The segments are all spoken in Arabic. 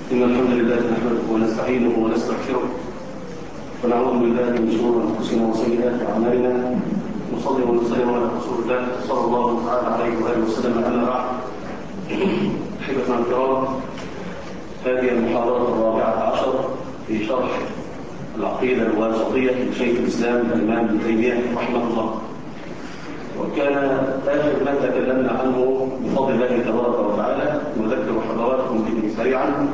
إن الحمد لله نحمده ونستعينه ونستغفره ونعوذ بالله من شرور أنفسنا وسيئات أعمالنا نصلي ونسلم على رسول الله صلى الله تعالى عليه وآله وسلم. أما بعد، أحبتنا الكرام، هذه المحاضرة الرابعة عشر في شرح العقيدة الواسطية لشيخ الإسلام الإمام ابن تيمية رحمه الله. وكان آخر ما تكلمنا عنه بفضل الله تبارك وتعالى نذكر حضراتكم به سريعا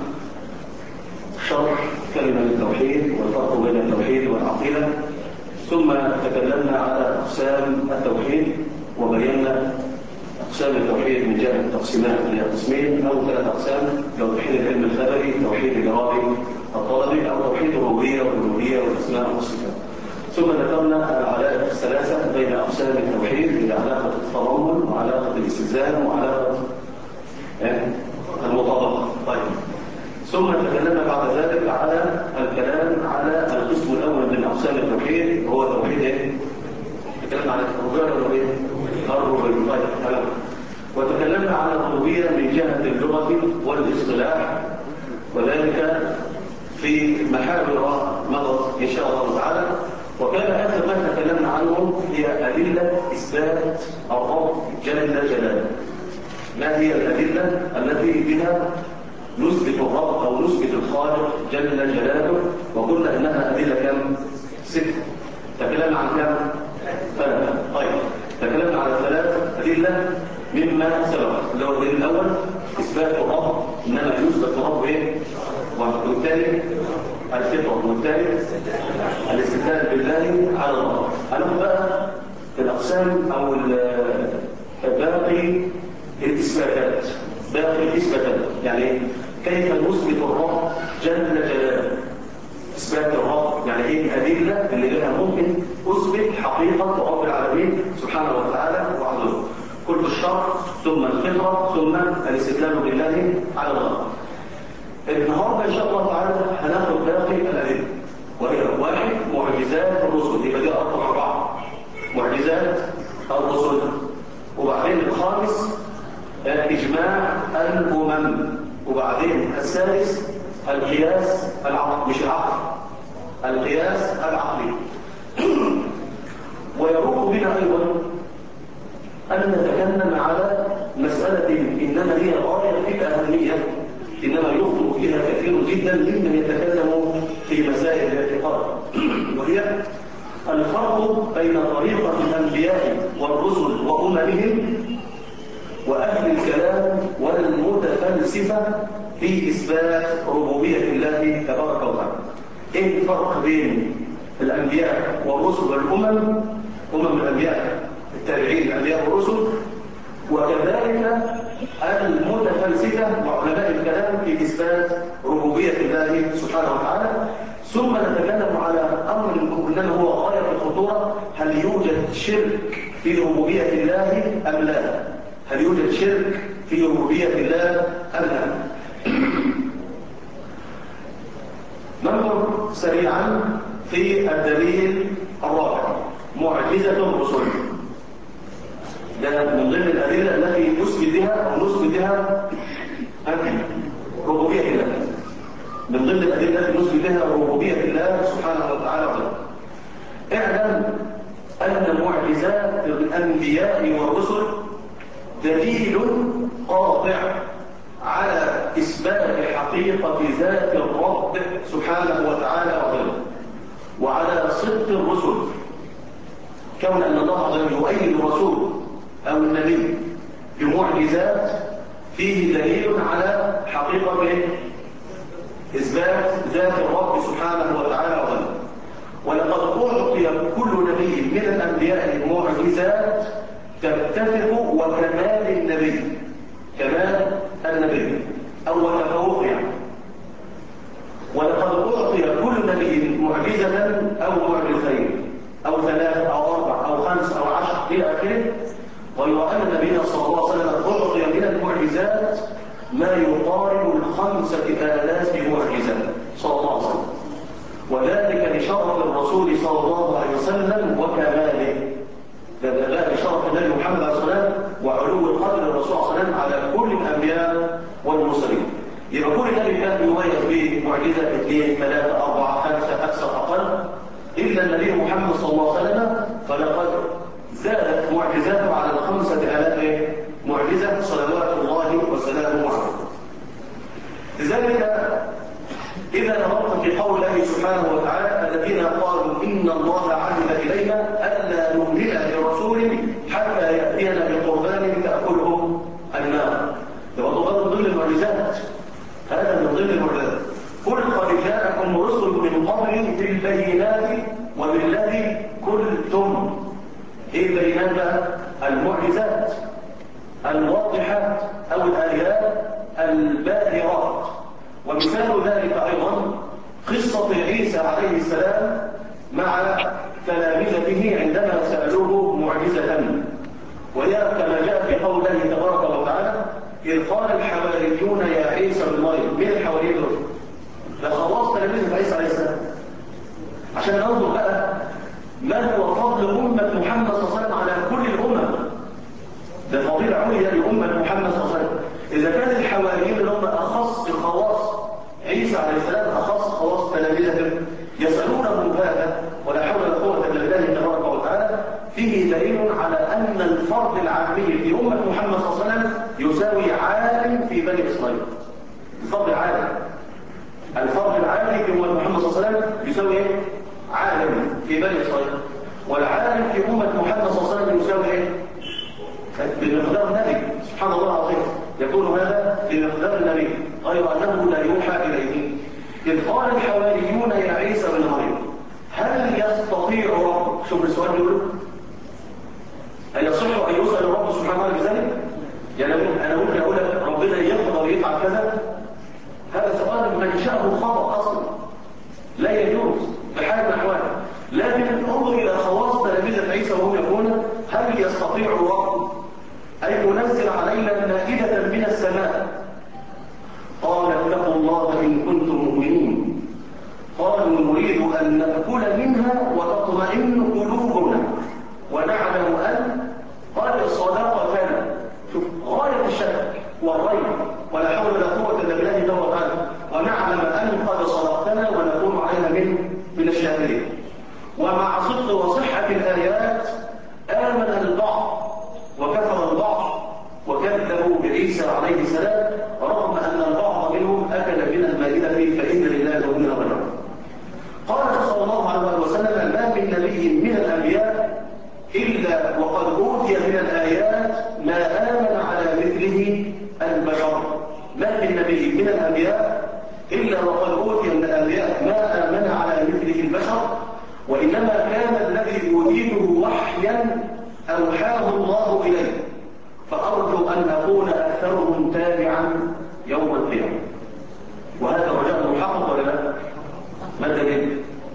شرح كلمة التوحيد والفرق بين التوحيد والعقيدة، ثم تكلمنا على أقسام التوحيد وبينا أقسام التوحيد من جهة التقسيمات إلى قسمين أو ثلاث أقسام: توحيد العلم الخبري، توحيد الإرادي الطلبي، أو توحيد الربوبية والألوهية والأسماء والصفات. ثم ذكرنا العلاقة الثلاثة بين أقسام التوحيد، هي علاقة التضمن وعلاقة الاستلزام وعلاقة المطابقة. طيب، ثم تكلمنا بعد ذلك على الكلام على القسم الأول من أقسام التوحيد، هو توحيد إيه؟ تكلمنا على الربوبية والألوهية. الربوبية. طيب، تمام. وتكلمنا على الربوبية من جهة اللغة والاصطلاح، وذلك في محاور مضت إن شاء الله تعالى. وكان آخر ما تكلمنا عنه هي أدلة إثبات الرب جل جلاله. ما هي الأدلة التي بها نثبت الرب أو نثبت الخالق جل جلاله؟ وقلنا إنها أدلة كم؟ 6. تكلمنا عن كم؟ 3. طيب، تكلمنا على 3 أدلة مما سبق، اللي هو الدليل الأول إثبات الرب، إنما يثبت الرب إيه؟ والثاني الفطر، والثاني الاستدلال بالله على الله. هناخد بقى الأقسام أو باقي الإثباتات. باقي الإثباتات يعني كيف نثبت الرب جل جلاله. إثبات الرب يعني إيه؟ الأدلة اللي لها ممكن أثبت حقيقة رب العالمين سبحانه وتعالى وعظمه. كل الشرع ثم الفطرة ثم الاستدلال بالله على الله. النهارده ان شاء الله تعالى هناخد باقي الادله، وهي 1 معجزات الرسل، يبقى دي رقم 4 معجزات الرسل. وبعدين الخامس اجماع الامم. وبعدين السادس القياس العقلي، مش العقل، القياس العقلي. ويروق بنا ايضا ان نتكلم على مساله انما هي غايه في الاهميه، إنما يخطئ فيها كثير جدا ممن يتكلم في مسائل الاعتقاد، وهي الفرق بين طريقة الأنبياء والرسل وأممهم وأهل الكلام والمتفلسفة في إثبات ربوبية الله تبارك وتعالى. إيه الفرق بين الأنبياء والرسل والأمم؟ الأنبياء التابعين الأنبياء والرسل، وكذلك المتفلسفة وعلماء الكلام في إثبات ربوبية الله سبحانه وتعالى. ثم نتكلم على أمر إنما هو غاية الخطورة: هل يوجد شرك في ربوبية الله أم لا؟ هل يوجد شرك في ربوبية الله أم لا؟ ننظر سريعا في الدليل الرابع: معجزة الرسل. ده من ضمن الأدلة التي نثبت بها ربوبية الله. من ضمن الأدلة التي نثبت بها ربوبية الله سبحانه وتعالى. اعلم أن معجزات الأنبياء والرسل دليل قاطع على إثبات حقيقة ذات الرب سبحانه وتعالى وعلى صدق الرسل، كون أن الله عز وجل يؤيد الرسول أو النبي بمعجزات فيه دليل على حقيقة إثبات ذات الرب سبحانه وتعالى وغيره. ولقد أعطي كل نبي من الأنبياء معجزات تتفق وكمال النبي، كمال النبي أو تفوق يعني. ولقد أعطي كل نبي معجزة أو معجزتين أو 3 أو 4 أو 5 أو 10 إلى آخره. ويرى أن نبينا صلى الله عليه وسلم أعطي من المعجزات ما يقارب 5,000 معجزة صلى الله عليه وسلم، وذلك لشرف الرسول صلى الله عليه وسلم وكماله. ده لشرف النبي محمد عليه الصلاة والسلام وعلو قدر الرسول صلى الله عليه وسلم على كل الأنبياء والمرسلين. يبقى كل النبي كان يميز بمعجزة 2 3 4 5 أكثر أقل، إلا النبي محمد صلى الله عليه وسلم فلقد زادت معجزاته على 5000 معجزة صلوات الله وسلامه عليه. لذلك إذا نظرت في قول الله سبحانه وتعالى الذين قالوا إن الله عهد إلينا ألا نؤمن لرسول حتى يأتينا بقربان تأكله النار، يبقى ده من ضمن المعجزات، هذا من ضمن المعجزات. قل قد جاءكم رسل من قبل بالبينات وبالذي قلتم. ايه البينات بقى؟ المعجزات الواضحات او الايات الباهرات. ومثال ذلك ايضا قصه عيسى عليه السلام مع تلامذته عندما سالوه معجزه، وهي كما جاء في قول الله تبارك وتعالى إذ قال الحواريون يا عيسى بن مريم. مين الحواريين دول؟ ده خواص تلاميذ عيسى عليه السلام. عشان ننظر بقى ما هو فضل أمة محمد صلى الله عليه وسلم على كل الأمم. ده فضيلة عليا لأمة محمد صلى الله عليه وسلم. إذا كان الحواريين اللي هم أخص خواص عيسى عليه السلام، أخص خواص تلاميذه، يسألونه هذا ولا حول ولا قوة إلا بالله تبارك وتعالى، فيه دليل على أن الفرد العالمي في أمة محمد صلى الله عليه وسلم يساوي عالم في بني إسرائيل. الفرد العالم، الفرد العالمي في أمة محمد صلى الله عليه وسلم يساوي إيه؟ عالم في بني إسرائيل. والعالم في أمة محمد صلى الله عليه وسلم يساوي إيه؟ بمقدار النبي. سبحان الله العظيم، يكون هذا بمقدار النبي غير أنه لا يوحى إليه. إذ قال الحواريون يا عيسى بن مريم هل يستطيع ربك، شوف السؤال بيقول هل يصح أن يسأل الرب سبحانه وتعالى بذلك؟ يعني أنا ممكن أقول لك ربنا يقدر يفعل كذا؟ هذا سؤال منشأه خطأ أصلا، لا يجوز بحال من الأحوال. لكن انظر إلى خواص تلاميذ عيسى وهم يقولون هل يستطيع الرب أن ينزل علينا مائدة من السماء؟ قال اتقوا الله إن كنتم مؤمنين. قالوا نريد أن نأكل منها وتطمئن قلوبنا ونعلم أن قد صدقتنا. شوف غاية الشك والريب ولا حول ولا قوة إلا بالله تبارك وتعالى، ونعلم أن قد صدقتنا ونكون عليها من الشاهدين. ومع صدق وصحة الآيات آمن البعض وكفر البعض وكذبوا بعيسى عليه السلام، رغم أن البعض منهم أكل من المائدة فإن لله وإنا راجعون. قال صلى الله عليه وسلم ما من نبي من الأنبياء إلا وقد أوتي من الآيات ما آمن على مثله البشر. ما من نبي من الأنبياء إلا وقد أوتي من الآيات ما آمن على مثله البشر، وإنما كان الذي أوتيته وحيا أوحاه الله إليه، فأرجو أن أكون أكثرهم تابعا يوم القيامة. وهذا رجاء محقق ولا لا؟ ما الدليل؟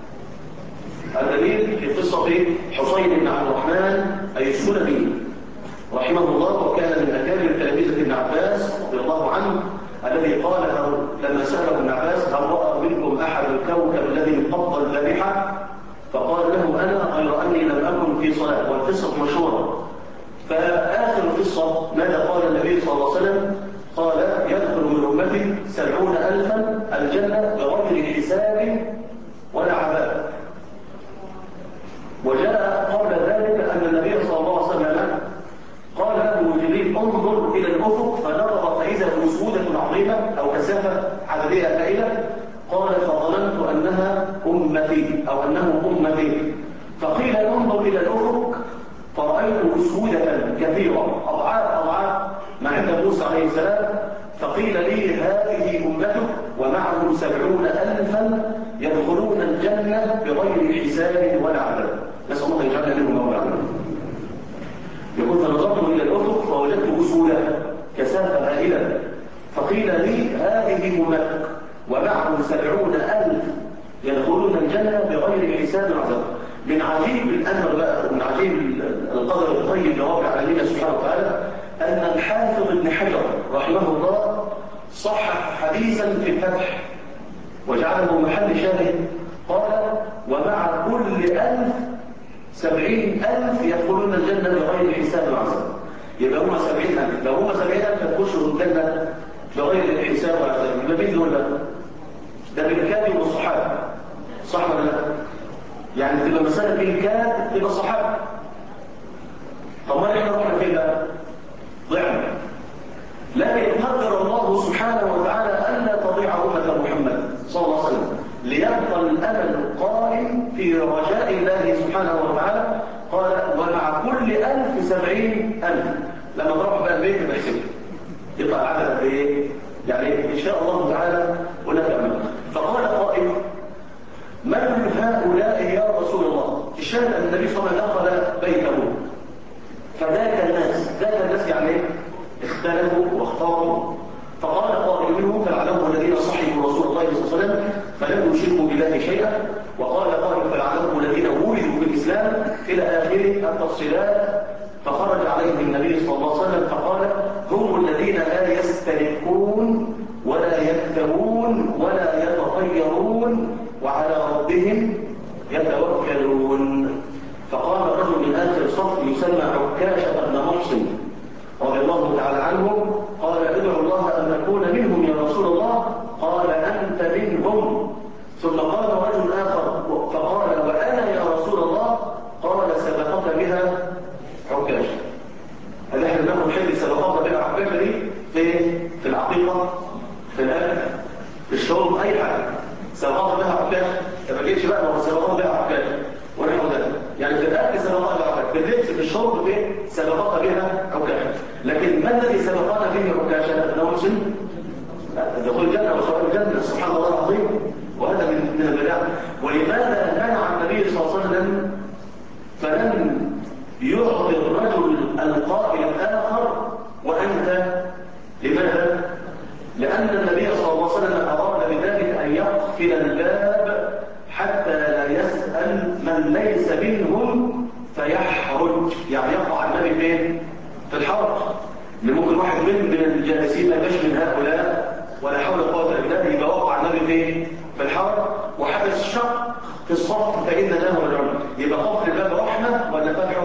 الدليل في قصة حسين بن عبد الرحمن أي السلمي رحمه الله، وكان من أكابر تلاميذ ابن عباس رضي الله عنه، الذي قال له لما سأله ابن عباس هل رأى منكم أحد الكوكب الذي قضى الذبيحة؟ فقال له أنا غير أني لم أكن في صلاة. والقصة مشهورة. فآخر القصة ماذا قال النبي صلى الله عليه وسلم؟ قال يدخل من أمتي 70,000 الجنة بغير حساب ولا عذاب. وجاء قبل ذلك أن النبي صلى الله عليه وسلم قال له جبريل انظر إلى الأفق، فنظر فإذا بسودة عظيمة أو كثافة عددية هائلة. قال فظننت أنها أمتي أو أنه أمتي. فقيل انظر إلى الأفق فرأيت أسودة كثيرة أضعاف ما عند موسى عليه السلام. فقيل لي هذه أمتك ومعهم 70,000 يدخلون الجنة بغير حساب ولا عذاب. نسأل الله يجعلنا منهم مولانا. يقول فنظرت إلى الأفق فوجدت أسودة كثافة هائلة. فقيل لي هذه أمتك ومعهم 70,000 يدخلون الجنة بغير حساب ولا عذاب. من عجيب الأمر بقى، من عجيب القدر الطيب لرب العالمين سبحانه وتعالى، أن الحافظ ابن حجر رحمه الله صحح حديثا في الفتح وجعله محل شاهد. قال ومع كل 1000 70,000 يدخلون الجنة بغير حساب وعذاب. يبقى هم 70,000، لو هم 70,000 تخشوا الجنة بغير حساب ولا عذاب. ما بين دول ده بالكاد والصحابة، صح ولا لا؟ يعني تبقى مسألة بالكاد تبقى الصحابة. طب ما احنا رحنا فين بقى؟ ضعنا. لكن قدر الله سبحانه وتعالى ألا تضيع أمة محمد صلى الله عليه وسلم، ليبقى الأمل قائم في رجاء الله سبحانه وتعالى. قال ومع كل 1070,000. لما تروح بقى البيت بحسبه يطلع العدد ايه؟ يعني ان شاء الله تعالى هناك امل. فقال قائل من هؤلاء يا رسول الله؟ الشاهد ان النبي صلى الله عليه وسلم دخل بيته فذاك الناس يعني اختلفوا واختاروا. فقال قائل منهم فلعلهم الذين صحبوا رسول الله صلى الله عليه وسلم فلم يشركوا بالله شيئا، وقال قائل فلعلهم الذين ولدوا في الاسلام الى اخر التفصيلات. فخرج عليهم النبي صلى الله عليه وسلم فقال هم الذين لا يسترقون ولا يكتبون ولا يتطيرون وعلى ربهم يتوكلون. فقال رجل من آخر الصف يسمى عكاشة بن محصن رضي الله تعالى عنه قال ادعو الله أن نكون منهم يا رسول الله. قال أنت منهم. ثم قال رجل آخر فقال وأنا يا رسول الله. قال سبقك بها عكاشة. هل احنا ناخد حل سبقك بها عكاشة دي في العقيقة، في الأكل، في الشرب، أي حاجة سبقك بها عكاشة. ما جيتش بقى لو سبقك بها عكاشة ونحو ذلك. يعني في الأكل سبقك بها عكاشة، في اللبس، في الشرب، سبقك بها عكاشة. لكن ما الذي سبقنا به عكاشة؟ أنه مسلم دخول الجنة وخرج الجنة، سبحان الله العظيم. وهذا من البدع. ولماذا منع النبي صلى الله عليه وسلم فلم يعطي الرجل القائل الآخر وأنت؟ لماذا؟ لأن النبي صلى الله عليه وسلم أراد بذلك أن يقفل الباب حتى لا يسأل من ليس منهم فيحرج، يعني يقع النبي فين؟ في الحرج. ممكن واحد من الجالسين ما يبقاش من هؤلاء ولا حول ولا قوة إلا بالله، يبقى وقع النبي فين؟ في الحرج وحدث شق في الصف فإن له العلم. يبقى قفل الباب رحمة ولا فتحه؟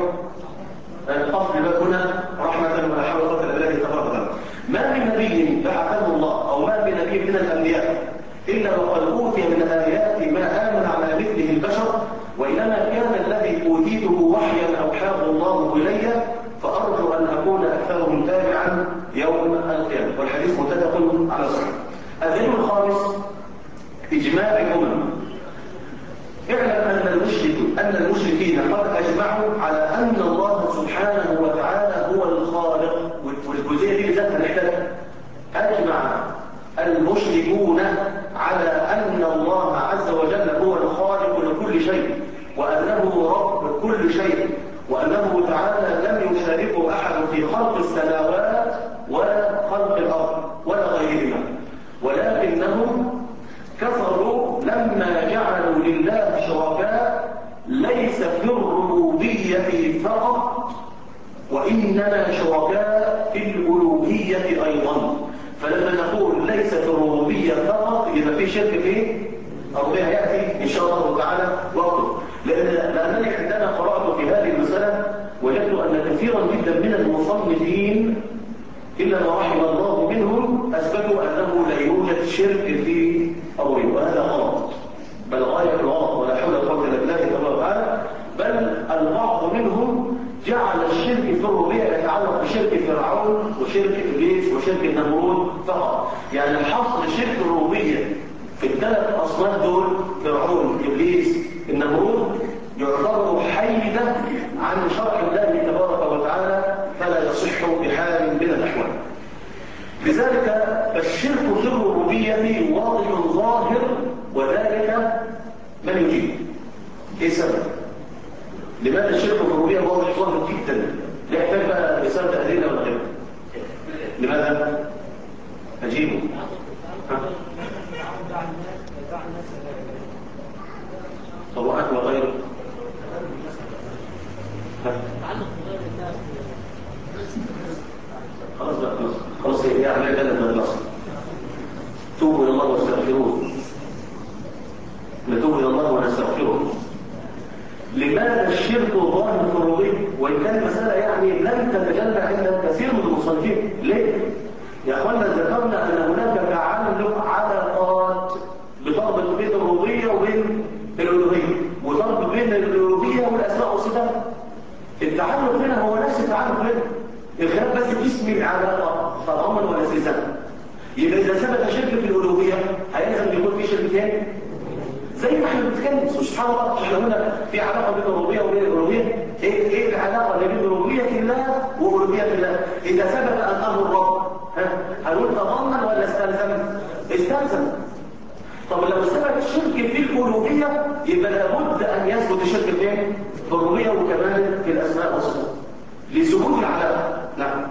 قفل الباب هنا رحمة ولا حول ولا قوة إلا بالله تبارك وتعالى. ما من نبي بعثه الله أو ما من نبي من الأنبياء إلا وقد أوتي من الآيات ما آمن على مثله البشر، وإنما كان الذي أوتيته وحيا أوحاه الله إلي، فأرجو أن أكون أكثرهم تابعا يوم القيامة. والحديث متفق على صحيح. الدليل الخامس إجماع الأمم. اعلم أن المشركين قد أجمعوا على أن الله سبحانه وتعالى هو الخالق. والجزئية دي بالذات هنحتاجها. أجمع المشركون على أن الله عز وجل هو الخالق لكل شيء، وأنه رب كل شيء، وأنه تعالى لم يشاركه أحد في خلق السماوات ولا خلق الأرض ولا غيرهما، ولكنهم كفروا لما جعلوا لله شركاء ليس في الربوبية فقط، وإنما شركاء في الألوهية أيضا. فلما نقول ليس في الربوبية فقط يبقى في شرك في الربوبية، يأتي إن شاء الله تعالى وقته. لأنني عندما قرأت في هذه المسألة وجدت أن كثيرا جدا من المصنفين إلا ما رحم الله منهم أثبتوا أنه لا يوجد شرك في الربوبية، وهذا غلط، بل غاية الغلط ولا حول ولا قوة إلا بالله تبارك وتعالى. بل البعض منهم جعل الشرك في الربوبية يتعلق بشرك فرعون وشرك إبليس وشرك النمرود فقط. يعني حصر شرك الربوبية في الثلاث أصناف دول، فرعون، إبليس، النمرود، يعتبر حيدة عن شرع الله تبارك وتعالى، فلا يصح بحال من الأحوال. لذلك الشرك في الربوبية واضح ظاهر، وذلك من يجيب. ايه السبب؟ لماذا الشرك في الربوبية واضح ظاهر جدا لا يحتاج بقى رسالة أدلة ولا غيره؟ لماذا؟ أجيبه. طبعا وغيره. خلاص بقى خلاص هي عملية جنة من النصر. توبوا إلى الله واستغفروه. نتوب إلى الله ونستغفره. لماذا الشرك ظاهر في الربوبية؟ وإن كان المسألة يعني لم تتجلى عند كثير من المصنفين. ليه؟ يا اخوانا ذكرنا ان هناك تعلق علاقات بتربط بين الربوبيه وبين الالوهيه، وتربط بين الالوهيه والاسماء والصفات. التعلق هنا هو نفس التعلق هنا، الخلاف بس في اسم العلاقه تضمن ولا استلزام. يبقى اذا ثبت شرك في الالوهيه هيلزم يكون في شرك ثاني، زي ما احنا بنتكلم. سبحان الله، احنا قلنا في علاقه بين الربوبيه وبين الالوهيه. ايه العلاقه اللي بين ربوبيه الله والوهيه الله؟ اذا ثبت انه الرب هنقول تضمن ولا استلزم؟ استلزم. طب لو ثبت الشرك في الالوهيه يبقى لابد ان يثبت الشرك فين؟ في الربوبيه وكمان في الاسماء والصفات لثبوت العلاقه. نعم.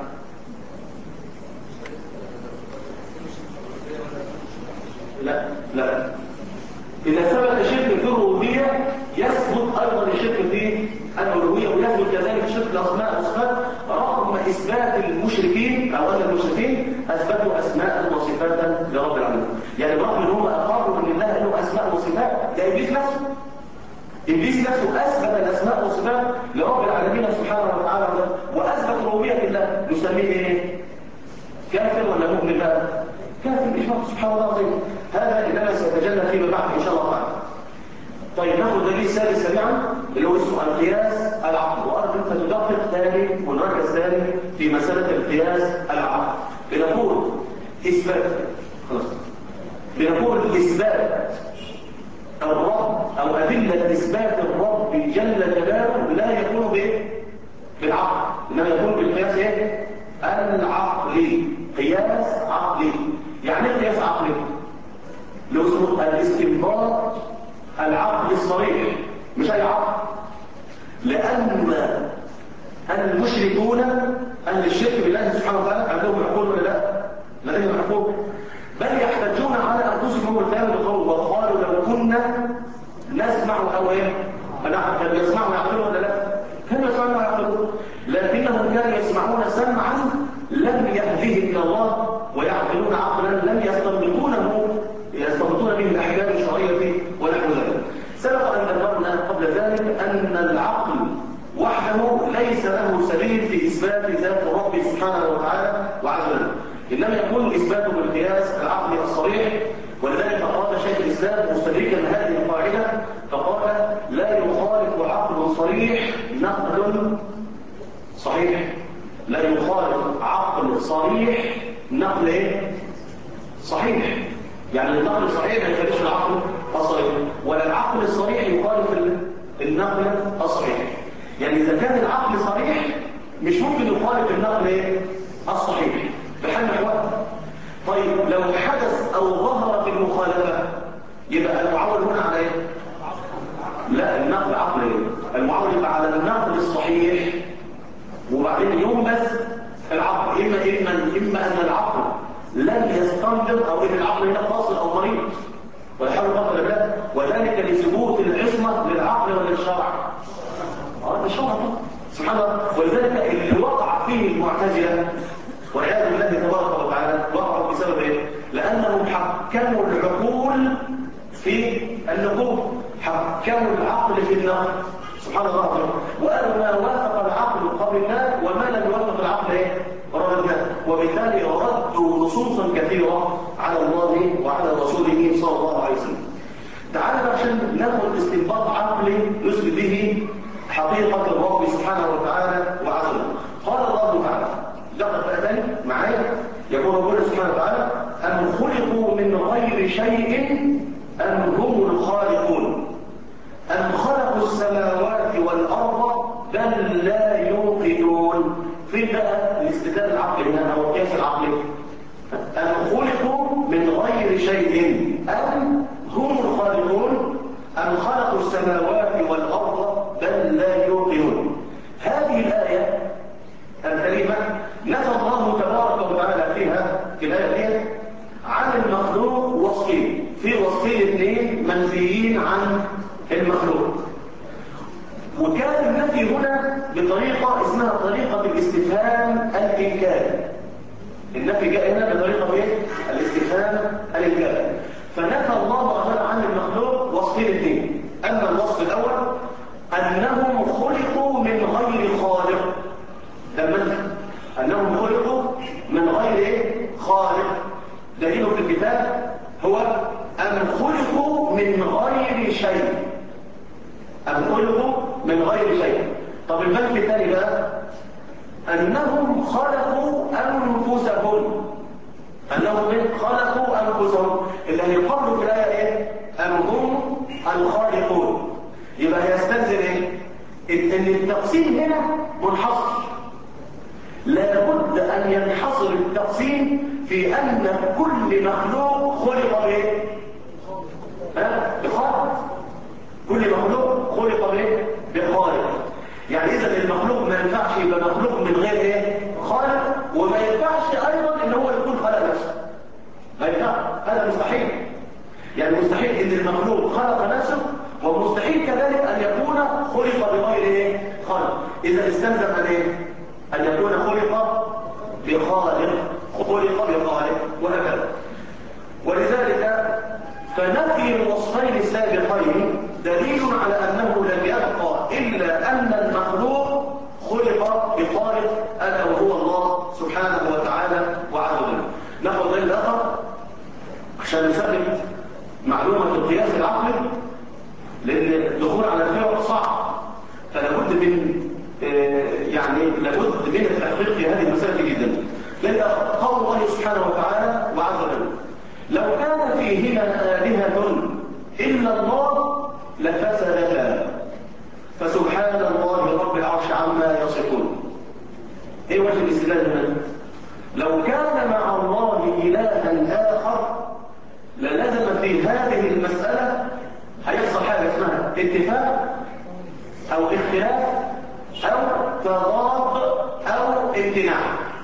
لا إذا ثبت الشرك في الربوبية يثبت أيضا الشرك في الألوهية، ويثبت كذلك الشرك في الأسماء والصفات، رغم إثبات المشركين أو أن المشركين أثبتوا أسماء وصفات لرب العالمين. يعني برغم أن هم أقروا أن الله له أسماء وصفات، ده إبليس نفسه أثبت الأسماء والصفات لرب العالمين سبحانه وتعالى، وأثبت ربوبية الله. نسميه إيه؟ كافر ولا مؤمن بقى؟ كافر إجماع. سبحان الله العظيم. هذا إنما سيتجلى فيما بعد إن شاء الله تعالى. طيب ناخذ دليل ثالث سريعا اللي هو اسمه القياس العقلي، وأرجو أن تدقق ثاني ونركز ثاني في مسألة القياس العقلي. بنقول إثبات الرب أو أدلة إثبات الرب جل جلاله لا يكون بالعقل، إنما يكون بالقياس إيه؟ العقلي. قياس عقلي. يعني ايه قياس عقلي؟ لو اسمه الاستنباط العقلي الصريح، مش اي عقل. لان المشركون اهل الشرك بالله سبحانه وتعالى عندهم عقول ولا لا؟ لديهم عقول، بل يحتجون على انفسهم الكلام بقول وقالوا لو كنا نسمع او ايه؟ كانوا يسمعوا ويعقلون ولا لا؟ كانوا يسمعون ويعقلون، لكنهم كانوا يسمعون سمعا لم يهده الى الله، ويعقلون عقلا لم يستنبطون به الاحكام الشرعيه ونحو ذلك. سبق ان ذكرنا قبل ذلك ان العقل وحده ليس له سبيل في اثبات ذات الرب سبحانه وتعالى وعز وجل، انما يكون اثباته بالقياس العقلي الصريح. ولذلك قال شيخ الاسلام مستدركا هذه القاعده فقال لا يخالف عقل صريح نقل صحيح. لا يخالف عقل صريح نقل ايه؟ صحيح. يعني النقل الصحيح ما يخالفش العقل الصريح، ولا العقل الصريح يخالف النقل الصحيح. يعني اذا كان العقل صريح مش ممكن يخالف النقل ايه؟ الصحيح بحال الاحوال. طيب لو حدث او ظهرت المخالفه يبقى المعول هنا على ايه؟ لا، النقل عقلي. المعول يبقى على النقل الصحيح، وبعدين ينبذ العقل. إما أن العقل لن يستنبط، أو إن العقل هنا فاصل أو مريض ولا حول ولا قوة إلا بالله، وذلك لثبوت العصمة للعقل ولا للشرع؟ للشرع سبحان الله. ولذلك اللي وقع فيه المعتزلة والعياذ بالله تبارك وتعالى وقعوا بسبب إيه؟ لأنهم حكموا العقول في النقول، حكموا العقل في النقل. سبحان الله. وقالوا ما وافق العقل قبلناه وما لم يوافق العقل ايه؟ رددناه. وبالتالي ردوا نصوصا كثيره على الله وعلى رسوله صلى الله عليه وسلم. تعالى عشان ناخذ استنباط عقلي نثبت به حقيقه الرب سبحانه وتعالى وعز وجل. قال الله تعالى، دقق بقى تاني معايا، يقول ربنا سبحانه وتعالى أم خلقوا من غير شيء أم هم الخالقون أم خلقوا السماوات والأرض بل لا يوقنون. فين بقى الاستدلال العقلي هنا أو القياس العقلي؟ أم خلقوا من غير شيء أم هم الخالقون أم خلقوا السماوات والأرض بل لا يوقنون. هذه الآية الكريمة نفى الله تبارك وتعالى فيها في الآية دي عن المخلوق وصفين، في وصفين اثنين منفيين عن المخلوق. وكان النفي هنا بطريقة اسمها طريقة الاستفهام الإنكاري. النفي جاء هنا بطريقة ايه؟ الاستفهام الإنكاري. فنفى الله تعالى عن المخلوق وصفين اثنين. أما الوصف الأول أنهم خلقوا من غير خالق، ده المنفي، أنهم خلقوا من غير ايه؟ خالق دليله في الكتاب هو أن خلقوا من غير شيء. أن خلقوا من غير شيء. طب البنك الثاني بقى أنهم خلقوا أنفسهم. أنهم خلقوا أنفسهم اللي هيقابلوا في الآية إيه؟ أم هم الخالقون. يبقى يستلزم إيه؟ إن التقسيم هنا منحصر. لابد أن ينحصر التقسيم في أن كل مخلوق خلق بإيه؟ بخالق. كل مخلوق خلق بإيه؟ بخالق. يعني إذا المخلوق ما ينفعش يبقى مخلوق من غير إيه؟ خالق، وما ينفعش أيضا إن هو يكون خلق نفسه. ما ينفعش، هذا مستحيل. يعني مستحيل إن المخلوق خلق نفسه، ومستحيل كذلك أن يكون خلق بغير إيه؟ خالق. إذا استلزم أن إيه؟ أن يكون خلق بخالق، خلق بخالق وهكذا. ولذلك فنفي الوصفين السابقين دليل على أنه لم يبقى إلا أن المخلوق خلق بخالق ألا وهو الله سبحانه وتعالى وعز وجل. ناخذ دليل آخر عشان نثبت معلومة القياس العقلي، لأن الدخول على الفرق صعب، فلابد من لابد من التحقيق في هذه المسألة جدا. لأن قول الله سبحانه وتعالى وعز وجل لو كان فيهما آلهة إلا الله لفسدتا فسبحان الله رب العرش عما يصفون. ايه وجه الاستدلال هنا؟ لو كان مع الله إلها آخر للزم في هذه المسألة هيحصل حاجة اسمها اتفاق أو اختلاف أو تضاد أو امتناع.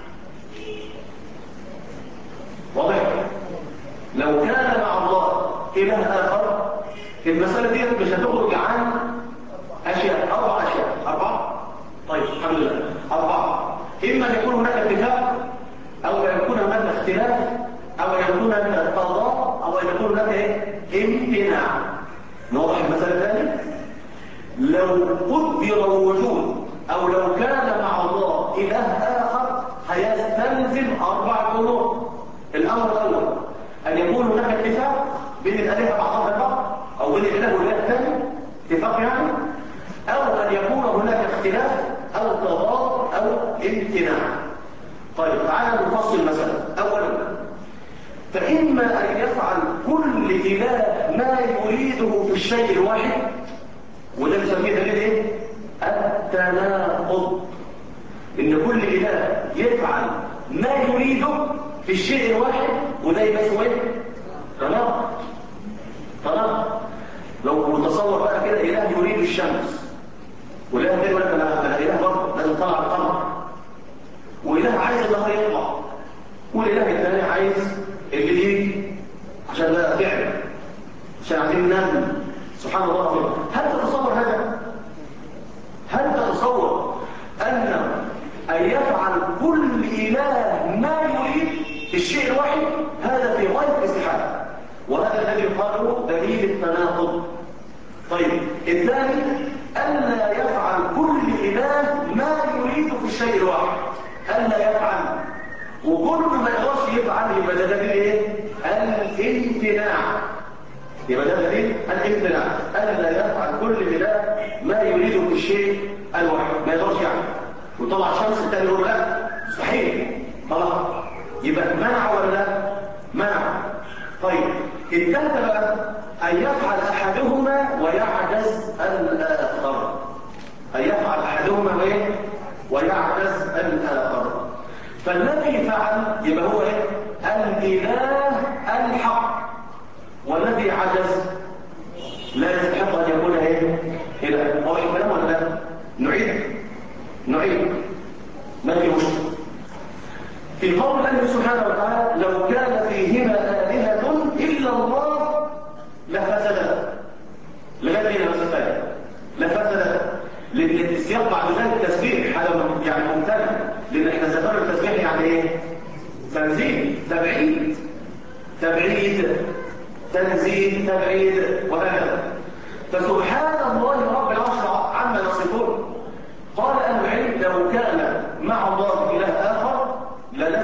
واضح؟ لو كان مع الله إله آخر المسألة دي مش هتخرج عن أشياء، 4 أشياء. 4؟ طيب الحمد لله 4. إما أن يكون هناك اتفاق أو أن يكون هناك اختلاف أو أن يكون هناك تضاد أو أن يكون هناك امتناع. نوضح المسألة ثانية. لو قدر وجود أو لو كان مع الله إله آخر هيستلزم 4 أمور. الأمر الأول أن يكون هناك اتفاق بين الآلهة بعضها البعض أو بين الإله والإله الثاني، اتفاق يعني، أو أن يكون هناك اختلاف أو تضاد أو امتناع. طيب تعالى نفصل المسألة. أولا فإما أن يفعل كل إله ما يريده في الشيء الواحد، وده نسميه دليل ايه؟ التناقض. ان كل اله يفعل ما يريده في الشيء الواحد، وده يبقى اسمه ايه؟ تناقض. لو متصور بقى كده اله يريد الشمس، واله تاني يقول لك انا اله برضه لازم طلع القمر، واله عايز النهار يطلع، والاله الثاني عايز اللي يجي عشان لا تعب، عشان عايزين ننام. سبحان الله العظيم. هل تتصور هذا؟ هل تتصور أن يفعل كل إله ما يريد في الشيء الواحد؟ هذا في غاية الاستحالة، وهذا الذي يقال دليل التناقض. طيب الثاني ألا يفعل كل إله ما يريد في الشيء الواحد، ألا يفعل، وكل ما يقدرش يفعل يبقى ده دليل ايه؟ الامتناع. يبقى ده دليل الامتناع، ألا يفعل كل إله ما يريده في الشيء الواحد، ما يقدرش يعني. وطلع شمس الثاني يقول لا مستحيل، طلع، يبقى منع ولا لا؟ منع. طيب الثالثة بقى أن يفعل أحدهما ويعجز الآخر. أن يفعل أحدهما ويعجز الآخر. فالذي فعل يبقى هو ايه؟ الإله الحق، والذي عجز لا يستحق أن يكون ايه؟ إله. واضح الكلام ولا لا؟ نعيد ما في مشكلة. في قول الله سبحانه وتعالى لو كان فيهما آلهة إلا الله لفسدتا. لغاية هنا مسألة لفسدتا، لأن السياق بعد ذلك التسبيح هذا يعني ممتنع، لأن احنا ذكرنا التسبيح يعني ايه؟ تنزيل، تبعيد، تنزيل، تبعيد وهكذا. فسبحان الله رب العرش عما يصفون. قال أهل العلم لو كان مع الله إله آخر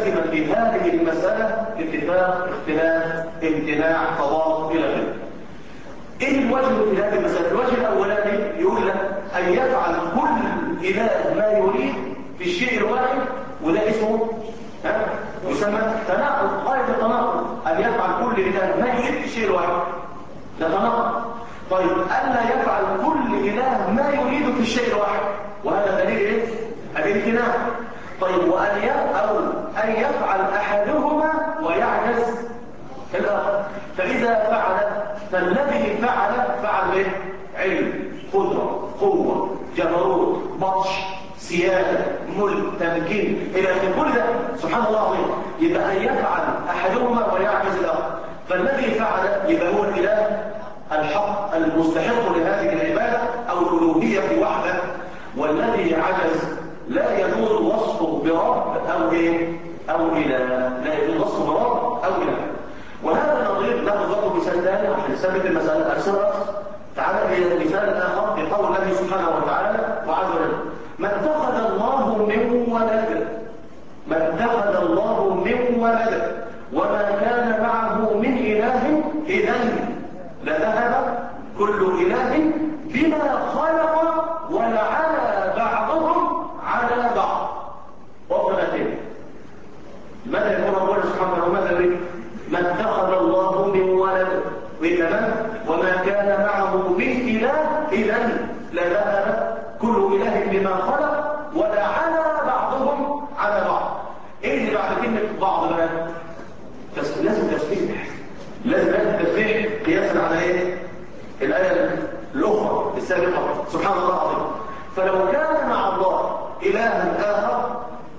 لازما في هذه المسألة اتفاق، اختلاف، امتناع، تضاد إلى آخره. ايه الوجه في هذه المسألة؟ الوجه الأولاني يقول لك أن يفعل كل إله ما يريد في الشيء الواحد، وده اسمه يسمى تناقض، قاعدة التناقض، أن يفعل كل إله ما يريد في الشيء الواحد، ده تناقض. طيب ألا يفعل كل إله ما يريد في الشيء الواحد، وهذا دليل ايه؟ الامتناع. طيب أن يفعل أحدهما ويعجز الآخر. فإذا فعل، فالذي فعل ايه؟ علم، قدرة، قوة، جبروت، بطش، سيادة، ملك، تمكين، إلى كل ده سبحان الله العظيم. يبقى أن يفعل أحدهما ويعجز الآخر. فالذي فعل يبقى هو الإله الحق المستحق لهذه العبادة أو الألوهية وحده، والذي عجز لا يجوز وصفه برب أو إيه؟ أو إله، لا يجوز وصفه برب أو إله. وهذا النظير ناخذ برضه مثال ثاني عشان نثبت المسألة أكثر. تعالى إلى مثال آخر في قول الله سبحانه وتعالى وعز وجل: ما اتخذ الله من ولد، ما اتخذ الله من ولد وما كان معه من إله، إذن لذهب كل إله بما خلق ولعلى بعضهم على بعض. وقفتين ماذا يقول ربنا سبحانه وتعالى؟ ما اتخذ الله من ولد وكمان وما كان معه من إله، إذن لذهب كل إله بما خلق ولعلى بعضهم على بعض. ايه اللي بعد كلمة بعض بقى؟ لازم تسبيح، لازم تسبيح قياسا على ايه؟ الآية الأخرى السابقة. سبحان الله العظيم. فلو كان مع الله إلها آخر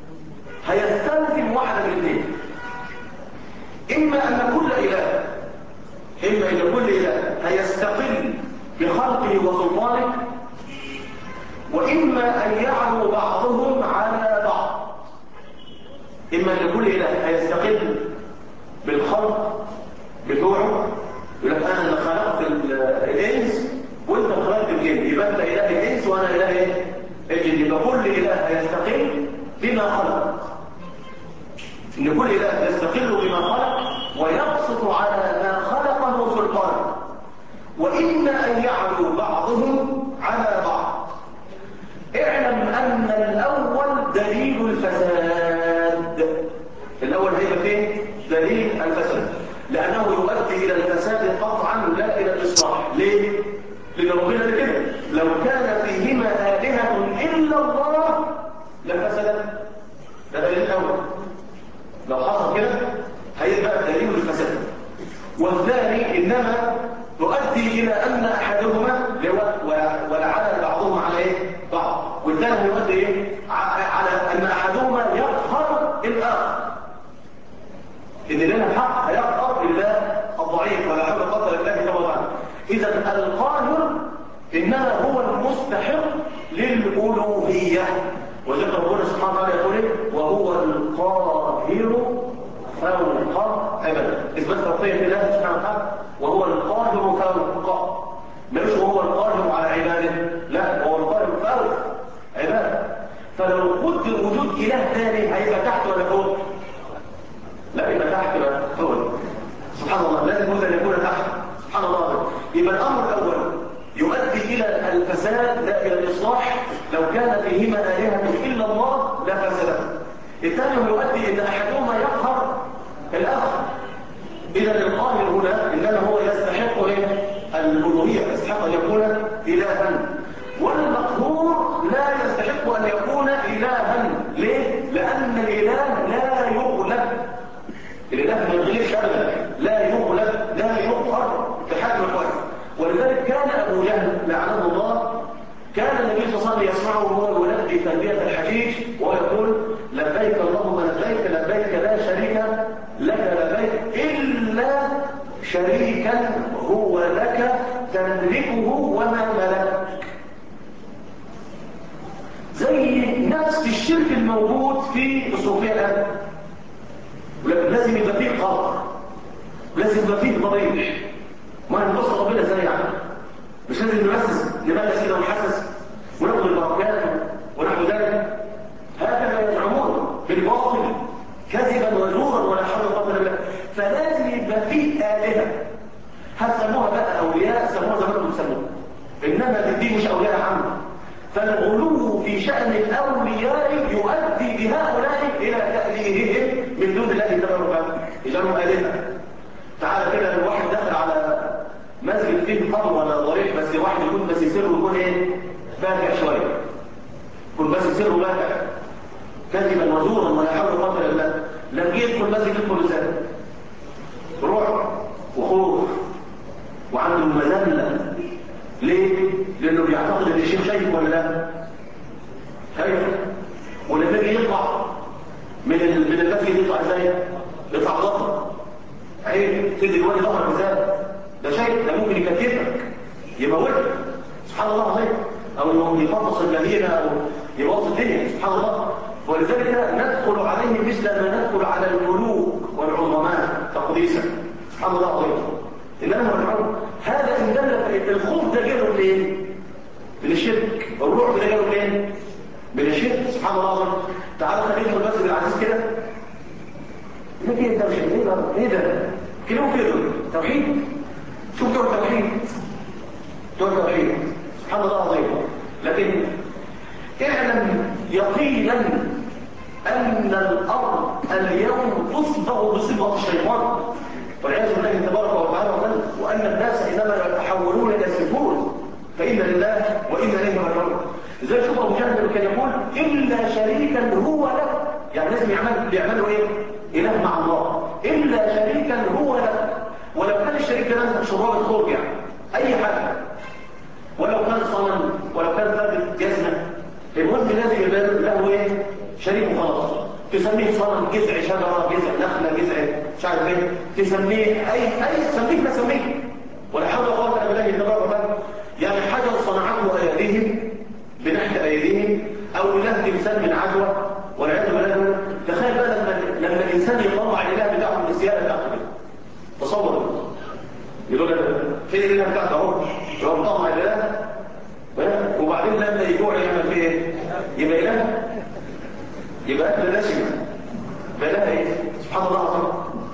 هيستلزم واحدة من الاثنين: إما أن كل إله هيستقل بخلقه وسلطانه، وإما أن يعلو بعضهم على بعض. إما أن كل إله هيستقل بالخلق بتوعه، يقول لك أنا اللي خلقت الإنس وأنت خلقت الجن، يبقى أنت إله الإنس وأنا إله الجن. يبقى كل إله هيستقل بما خلق، إن كل إله يستقل بما خلق ويبسط على ما خلقه سلطانه. وإما أن يعلو بعضهم على بعض. اعلم أن الأول دليل الفساد. الأول هيبقى فين؟ دليل الفساد، لأنه يؤدي إلى الفساد قطعا لا إلى الإصلاح. ليه؟ لأن ربنا كده: لو كان فيهما آلهة إلا الله لفسدت. ده دليل الأول. لو حصل كده هيبقى دليل الفساد. والثاني إنما تؤدي إلى أن أحدهما ولعل بعضهم على إيه؟ بعض. والثاني يؤدي إيه؟ على أن أحدهما يقهر الآخر. إن لنا الحق هيقهر إلا الضعيف، ولا حول ولا قوة إلا بالله طبعا. إذا القاهر إنما هو المستحق للألوهية. وذكر ربنا سبحانه وتعالى يقول: وهو القاهر فوق عباده. إثبات توقيع الله سبحانه وتعالى: وهو القاهر فوق، مش وهو القاهر على عباده، لا، هو القاهر فوق عباده. فلو قدر وجود إله ثاني هيبقى تحت ولا فوق؟ لا، يبقى تحت ولا فوق. سبحان الله، لازم أن يكون تحت. سبحان الله. يبقى الأمر الأول يؤدي إلى الفساد لا إلى الإصلاح. لو كان فيهما آلهة إلا الله لفسدت. الثاني يؤدي إلى أحدهما يقهر الآخر. إذا القاهر هنا إنما هو يستحق الألوهية، يستحق أن يكون إلها، والمقهور لا يستحق أن يكون إلها. ليه؟ لأن الإله لا يغلب. الإله ما يغلبش أبدا، لا يغلب، لا يقهر بحجم الوجه. ولذلك كان أبو جهل لعنه الله، كان النبي صلى الله عليه وسلم يسمعه وهو يلبي تلبية الحجيج ويقول: لبيك اللهم لبيك، لبيك لا شريك لك لبيك إلا شريكا هو لك تملكه وما ملك. زي نفس الشرك الموجود في الصوفية. لازم يبقى فيه قهر، ولازم يبقى فيه ضريح. ما هنبص ربنا ازاي يعني؟ مش لازم نمارس كده ونحسس وناخد البركات ونحو ذلك. هكذا يزعمون بالباطل كذبا يبقى فيه آلهة، هتسموها بقى أولياء، سموها زي ما انتم بتسموها، إنما الدين مش أولياء عامة. فالغلو في شأن الأولياء يؤدي بهؤلاء إلى تأليههم من دون الله تبارك يجعلهم آلهة. تعالى كده الواحد دخل على مسجد فيه قبر ولا ضريح، بس واحد يكون بس سره يكون ايه؟ بارع شوية، يكون بس سره بارع كذبا وزورا ولا حول ولا قوة إلا بالله. لم يدخل المسجد يدخل لسانه روح وخوف وعنده مذلة. ليه؟ لأنه بيعتقد ان الشيخ شايف ولا لا؟ شايف. ولما يجي يطلع من المسجد يطلع ازاي؟ يطلع ظهر عيب، تدي الوالي ظهرك ازاي؟ ده شيء ده ممكن يكتفك يموتك، سبحان الله العظيم، او يفطس المدينه او يبوظ الدنيا، سبحان الله. ولذلك ندخل عليه مثل ما ندخل على الملوك والعظماء تقديسا، سبحان الله العظيم. انما مرحبا هذا ان دل الخوف ده جاله منين؟ من الشرك. الرعب ده جاله منين؟ من الشرك، سبحان الله العظيم. تعالى خلينا في المسجد العزيز كده، ليه كده ايه ده؟ كلهم كده توحيد. شوف دور توحيد، دور توحيد، سبحان الله العظيم. لكن اعلم يقينا ان الارض اليوم تصبغ بصبغه الشيطان والعياذ بالله تبارك وتعالى، وان الناس انما يتحولون الى السفور، فإن لله وإنا إليه راجعون. لذلك شوف أبو جهل كان يقول إلا شريكا هو له، يعني لازم يعملوا إيه؟ إله مع الله، إلا شريكا هو له. ولو كان الشريك ده نازل شراب الخروج يعني أي حاجة، ولو كان صنم، ولو كان ثابت جزمة، المهم لازم يبقى له إيه؟ شريك وخلاص. تسميه صنم، جذع شجرة، جذع نخلة، جذع مش عارف إيه، تسميه أي تسميه ما سميه، ولا حول ولا قوة إلا بالله تبارك وتعالى. يعني حجر صنعته أيديهم بنحت أيديهم، أو إله تمثال من عجوة والعياذ بالله. تخيل بقى لما الإنسان يطلع الإله بتاعه من السيارة بتاعته كده، تصور يقول لك فين الإله بتاعته أهو، يبقى مطلع الإله، وبعدين لما يجوع يعمل فيه إيه؟ يبقى إله، يبقى أكل دسمة، يبقى إله إيه؟ سبحان الله العظيم.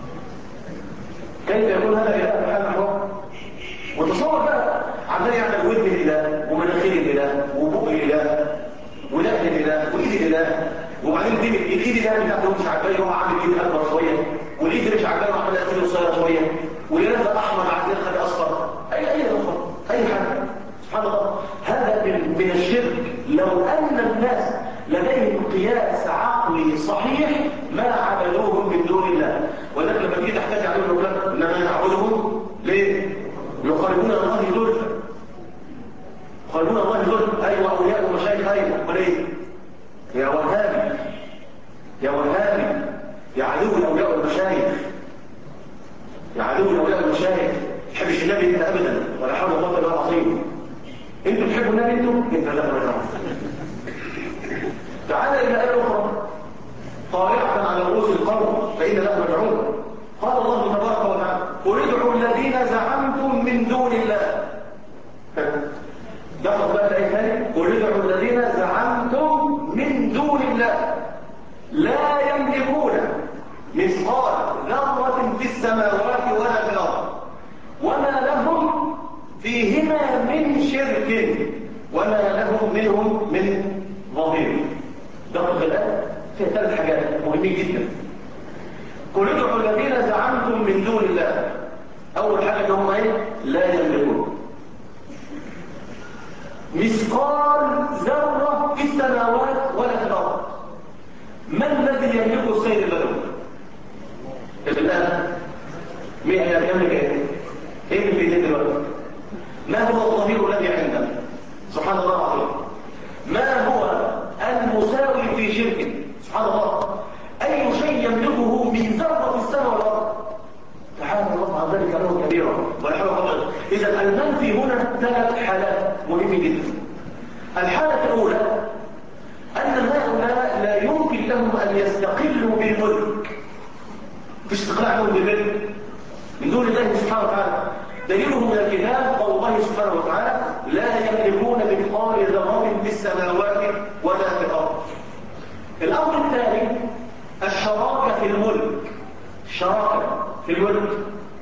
كيف يكون هذا إله بحال الأحوال؟ وتصور بقى عمال يعمل ودن الاله ومناخير الاله وبق الاله ولحن الاله وايد الاله، وبعدين الايد الاله بتاعته مش عاجباه هو عامل ايد اكبر شويه، والايد مش عاجباه عامل ايد قصيره شويه، والاله ده احمر عايزين نخليه اصفر، اي اصفر اي حاجه، سبحان الله. هذا من الشرك. لو ان الناس لديهم قياس عقلي صحيح ما عبدوهم من دون الله. ولكن لما تيجي تحتاج عليهم يقول لك انما نعبدهم ليه؟ يقربون الله زلفى، يقربون الله زلفى. ايوه اولياء ومشايخ، ايوه امال ايه؟ يا وهابي يا وهابي يا عدو الاولياء والمشايخ، يا عدو الاولياء والمشايخ، ما تحبش النبي انت ابدا، ولا حول ولا قوه الا بالله العظيم. انتوا تحبوا النبي انت لا ترجعوا. تعالى الى ايه اخرى طالعه على رؤوس القوم فان له رجعون. قال الله تبارك وتعالى قل ادعوا الذين زعمتم من دون الله. دخل بقى الايه ثاني، قل ادعوا الذين زعمتم من دون الله لا يملكون مثقال ذره في السماوات ولا في الارض وما لهم فيهما من شرك وما لهم منهم من ظهير. دخل الايه فيها ثلاث حاجات مهمين جدا. قل ادعوا الذين زعمتم من دون الله، اول حاجه ان هم ايه؟ لا يملكون مثقال ذره في السماوات ولا في الارض. من الذي يملك السير البدوي الان؟ مين يملك ايه؟ ايه اللي في ايديه دلوقتي؟ ما هو الظهير الذي عندنا؟ سبحان الله العظيم. ما هو المساوي في شركه؟ سبحان الله. اي شيء يملكه من ذره في السماء والارض؟ تعالى الله عن ذلك له كبيرا ولا حول ولا قوه. اذا المنفي هنا ثلاث حالات مهمه جدا. الحاله الاولى ان هؤلاء لا يمكن لهم ان يستقلوا بالملك، مش استقلاع لهم بالملك من دون الله سبحانه وتعالى. دليله من الكتاب قول الله سبحانه وتعالى لا يملكون مثقال ذره في السماوات ولا في الارض. الامر الثاني الشراكه في الملك، الشراكه في الملك.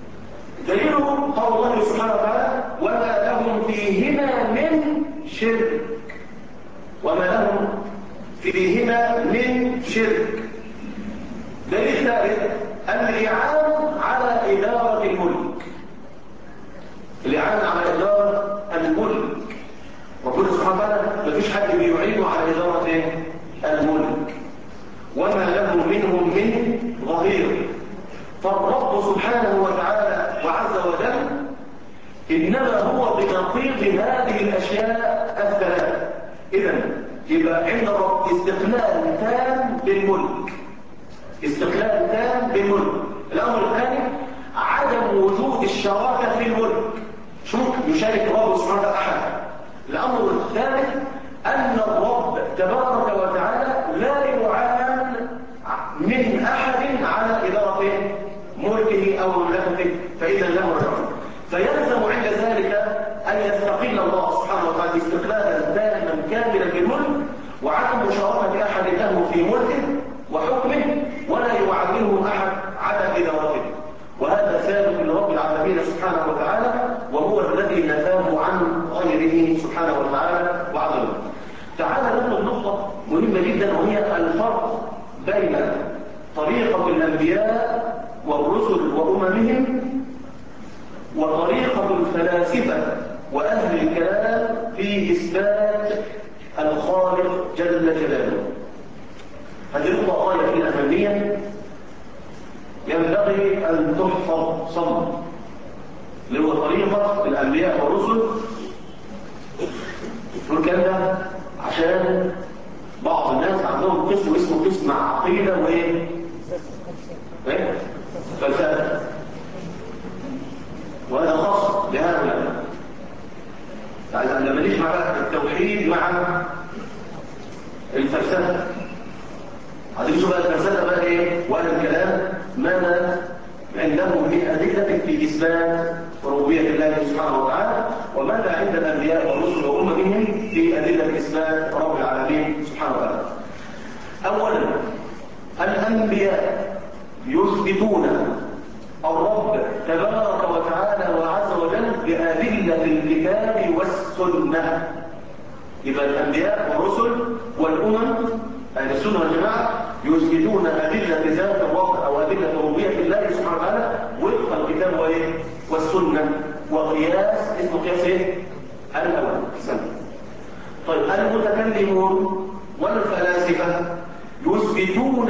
دليله قول الله سبحانه وتعالى وما لهم فيهما من شرك. وما لهم فيهما من شرك. دليل ثالث الإعانة على إدارة الملك. الإعانة على إدارة الملك، ربنا سبحانه وتعالى مفيش حد بيعينه على إدارة الملك. وما له منهم من ظهير. فالرب سبحانه وتعالى وعز وجل إنما هو بنقيض هذه الأشياء الثلاث. إذن يبقى عند الرب استقلال تام بالملك. استقلال تام بالملك. الأمر الثاني عدم وجود الشراكة في الملك. شوف يشارك الرب سبحانه وتعالى أحد. الأمر الثالث أن الرب تبارك وتعالى لا يعان من أحد على إدارة ملكه أو مملكته، فإذا له الرجل. فيلزم عند ذلك أن يستقل الله سبحانه وتعالى استقلالا تاما كاملا بالملك، وعدم مشاركة أحد له في ملكه وحكمه، ولا يعامله أحد على إدارته. وهذا ثابت لرب العالمين سبحانه وتعالى، وهو الذي نفاه عن غيره سبحانه وتعالى وعظمه. تعالى ناخذ نقطة مهمة جدا، وهي الفرق بين طريقة الأنبياء والرسل وأممهم وطريقة الفلاسفة وأهل الكلام في إثبات الخالق جل جلاله. هذه نقطة غاية في الأهمية ينبغي أن تحفظ صم، اللي هو طريقة الأنبياء والرسل. والكلام ده عشان بعض الناس عندهم قسم اسمه قسم عقيدة وإيه؟ فلسفة، وهذا خاص بهؤلاء. يعني لما نيجي مع التوحيد مع الفلسفة، عايزين نشوف بقى الفلسفة بقى ايه واهل الكلام ماذا عندهم من أدلة في إثبات ربوبية الله سبحانه وتعالى، وماذا عند الأنبياء والرسل وأممهم في أدلة إثبات رب العالمين سبحانه وتعالى. أولا الأنبياء يثبتون الرب تبارك وتعالى وعز وجل بأدلة الكتاب والسنة. يبقى الأنبياء والرسل والأمم أهل السنة والجماعة يثبتون أدلة ذات الرب أو أدلة ربوبية الله سبحانه وتعالى وفق الكتاب والسنة، وقياس اسمه قياس ايه؟ الأول. طيب المتكلمون والفلاسفة يثبتون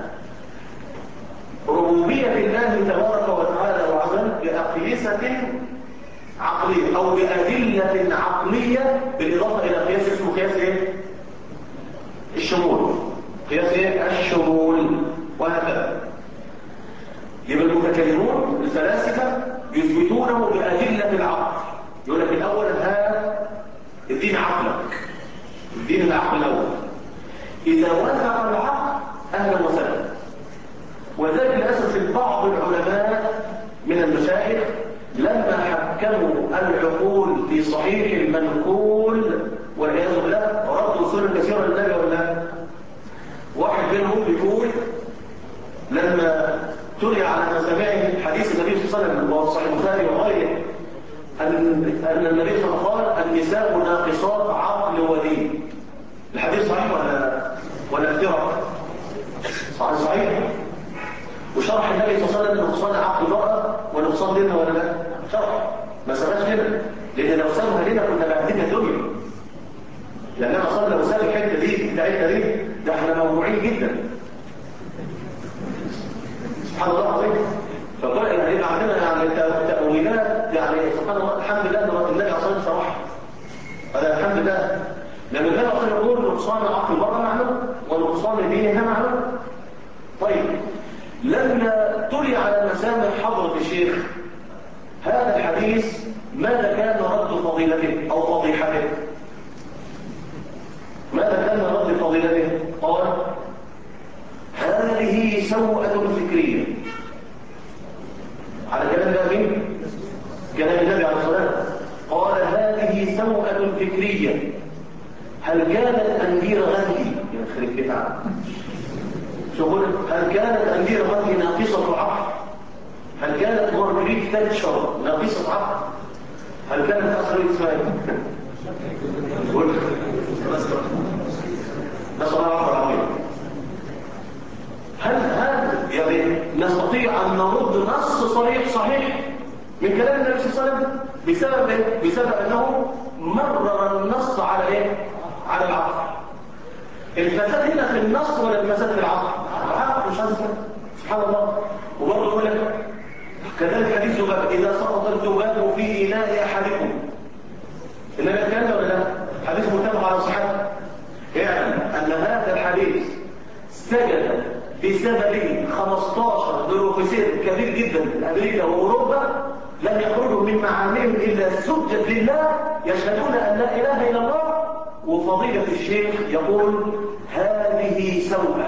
ربوبية الله تبارك وتعالى وعز وجل بأقيسة عقلية أو بأدلة عقلية بالإضافة إلى قياس اسمه قياس ايه؟ الشمول. قياس ايه؟ الشمول. وهكذا. يبقى المتكلمون الفلاسفة يثبتونه بأدلة العقل. يقول لك الأول هذا الدين عقلك، الدين العقل الأول. إذا وافق العقل أهلا وسهلا. وذلك للأسف بعض العلماء من المشايخ لما حكموا العقول في صحيح المنقول والعياذ بالله ردوا سنة كثيرة للنبي ولا واحد منهم بيقول لما تلي على مسامعه حديث النبي صلى الله عليه وسلم وصحيح البخاري وغيره أن النبي صلى الله عليه وسلم النساء ناقصات عقل ودين. الحديث صحيح ولا افتراء؟ صحيح. وشرح النبي صلى الله عليه وسلم نقصان عقل المرأة ونقصان دينها ولا لا؟ شرح ما سماش لنا، لأن لو سابها لنا كنا بعدين الدنيا. لأن أنا أصلا لو ساب الحتة دي بتاعتها دي ده احنا موضوعين جدا. سبحان الله العظيم. فقال يعني يبقى عندنا يعني تأويلات، يعني سبحان الله الحمد لله ان النبي أصلا صراحة. هذا الحمد لله. لأن النبي أصلا يقول نقصان عقل المرأة معلوم ونقصان دينها معلوم. طيب لما تلي على مسامع حضرة الشيخ هذا الحديث ماذا كان رد فضيلته أو فضيحته؟ ماذا كان رد فضيلته؟ قال هذه سوءة فكرية. على كلام ده مين؟ كلام النبي عليه الصلاة والسلام. قال هذه سوءة فكرية. هل كانت أندير غدي يخرب بتاعه شغل؟ هل كانت أندير غدي ناقصة عقل؟ هل كانت يريد تنشر ناقصة عقل، هل كانت أخرى إسماعيل؟ نسأل الله العافية. هل يعني نستطيع أن نرد نص صحيح من كلام النبي صلى الله عليه وسلم بسبب إيه؟ بسبب أنه مرر النص على إيه؟ على العقل. الفساد هنا في النص ولا الفساد في العقل؟ العقل مش هذا سبحان الله. وبرضه يقول لك كذلك حديث ذباب إذا سقط الذباب في إناء أحدكم. إنما الكلام ده ولا لا؟ حديث متفق على صحته. اعلم أن هذا الحديث سجد بسببه 15 بروفيسور كبير جدا في أمريكا وأوروبا لم يخرجوا من معاملهم إلا سجد لله يشهدون أن لا إله إلا الله. وفضيلة الشيخ يقول هذه سوءة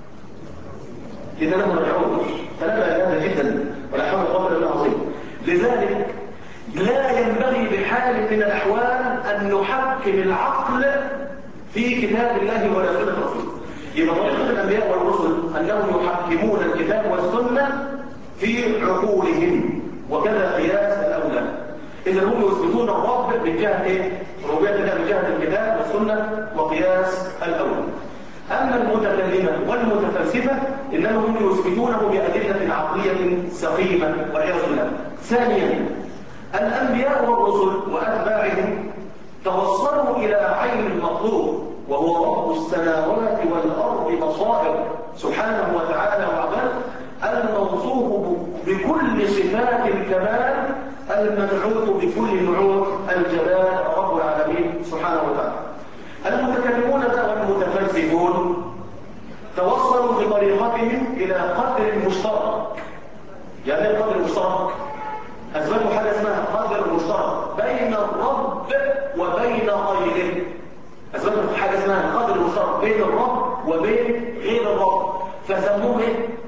إذا لم نرجعون فنبأ هذا جدا ولا حول ولا قوة إلا بالله العظيم. لذلك لا ينبغي بحال من الأحوال أن نحكم العقل في كتاب الله ولا سنة رسوله. يبقى طريقة الأنبياء والرسل أنهم يحكمون الكتاب والسنة في عقولهم وكذا قياس الأولى. إذا هم يثبتون الرب من جهة إيه؟ ربوبية الله من جهة الكتاب والسنة وقياس الأولى. أما المتكلمة والمتفلسفة إنهم يثبتونه بأدلة عقلية سقيمة والعياذ بالله. ثانيا الأنبياء والرسل وأتباعهم توصلوا إلى عين المطلوب وهو رب السماوات والأرض بصائر سبحانه وتعالى وعلا الموصوف بكل صفات الكمال المنعوت بكل نعوت الجلال رب العالمين سبحانه وتعالى. المتكلمون والمتفلسفون توصلوا بطريقتهم إلى قدر مشترك. يعني ايه قدر مشترك؟ أثبتوا حاجة اسمها قدر مشترك بين الرب وبين غيره. أثبتوا حاجة اسمها قدر مشترك بين الرب وبين غير الرب فسموه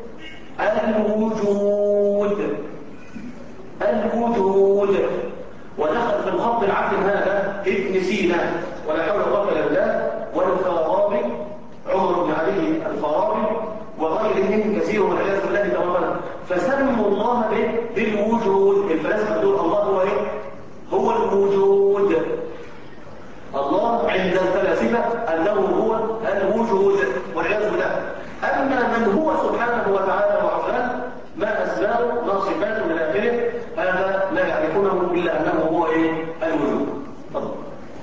الوجود. ودخل في الخط العقل هذا ابن سينا ولا حول ولا قوة إلا بالله والفارابي عمر بن علي الفارابي وغيرهم كثير والعياذ بالله تعالى فسموا الله بالوجود. الفلاسفة تقول الله هو ايه؟ هو الوجود. الله عند الفلاسفة أنه هو الوجود والعياذ بالله. أما من هو سبحانه وتعالى وعلا ما أسماءه ما صفاته من آخره هذا لا يعرفونه إلا أنه هو إيه؟ الوجود. طبعا.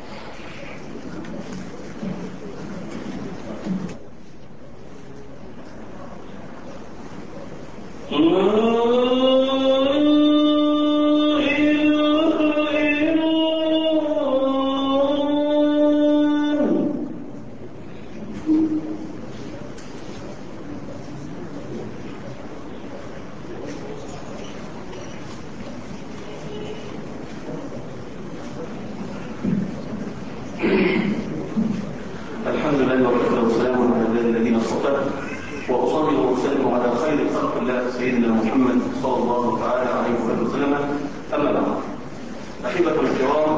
الحمد لله والصلاة والسلام على الذين اصطفى وأصلي وأسلم على خير خلق الله سيدنا محمد صلى الله تعالى عليه وسلم. أما بعد أحبة الكرام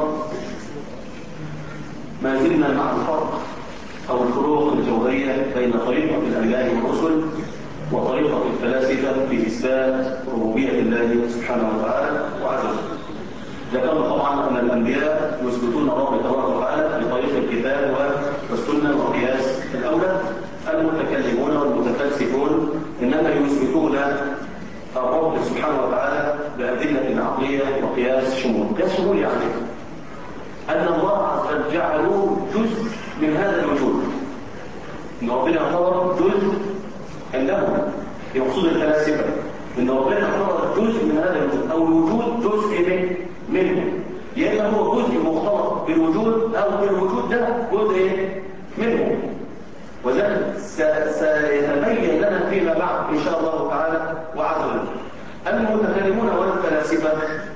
ما زلنا مع الفرق أو الفروق الجوهرية بين طريقة الأنبياء والرسل وطريقة الفلاسفة في إثبات ربوبية الله سبحانه وتعالى وعزه. ذكرنا طبعا أن الأنبياء يثبتون الرب تبارك وتعالى بطريق الكتاب والسنة وقياس الأولى. المتكلمون والمتفلسفون إنما يثبتون الرب سبحانه وتعالى بأدلة عقلية وقياس شمول. قياس شمول يعني أن الله عز وجل جعلوه جزء من هذا الوجود. إن ربنا يعتبر جزء عندهم يقصد الفلاسفة إن ربنا يعتبر جزء من هذا الوجود أو الوجود جزء منه. يا إما هو جزء مختلط بالوجود أو بالوجود ده جزء منه. وذلك سيتبين لنا فيما بعد إن شاء الله تعالى وعز وجل. المتكلمون والفلاسفة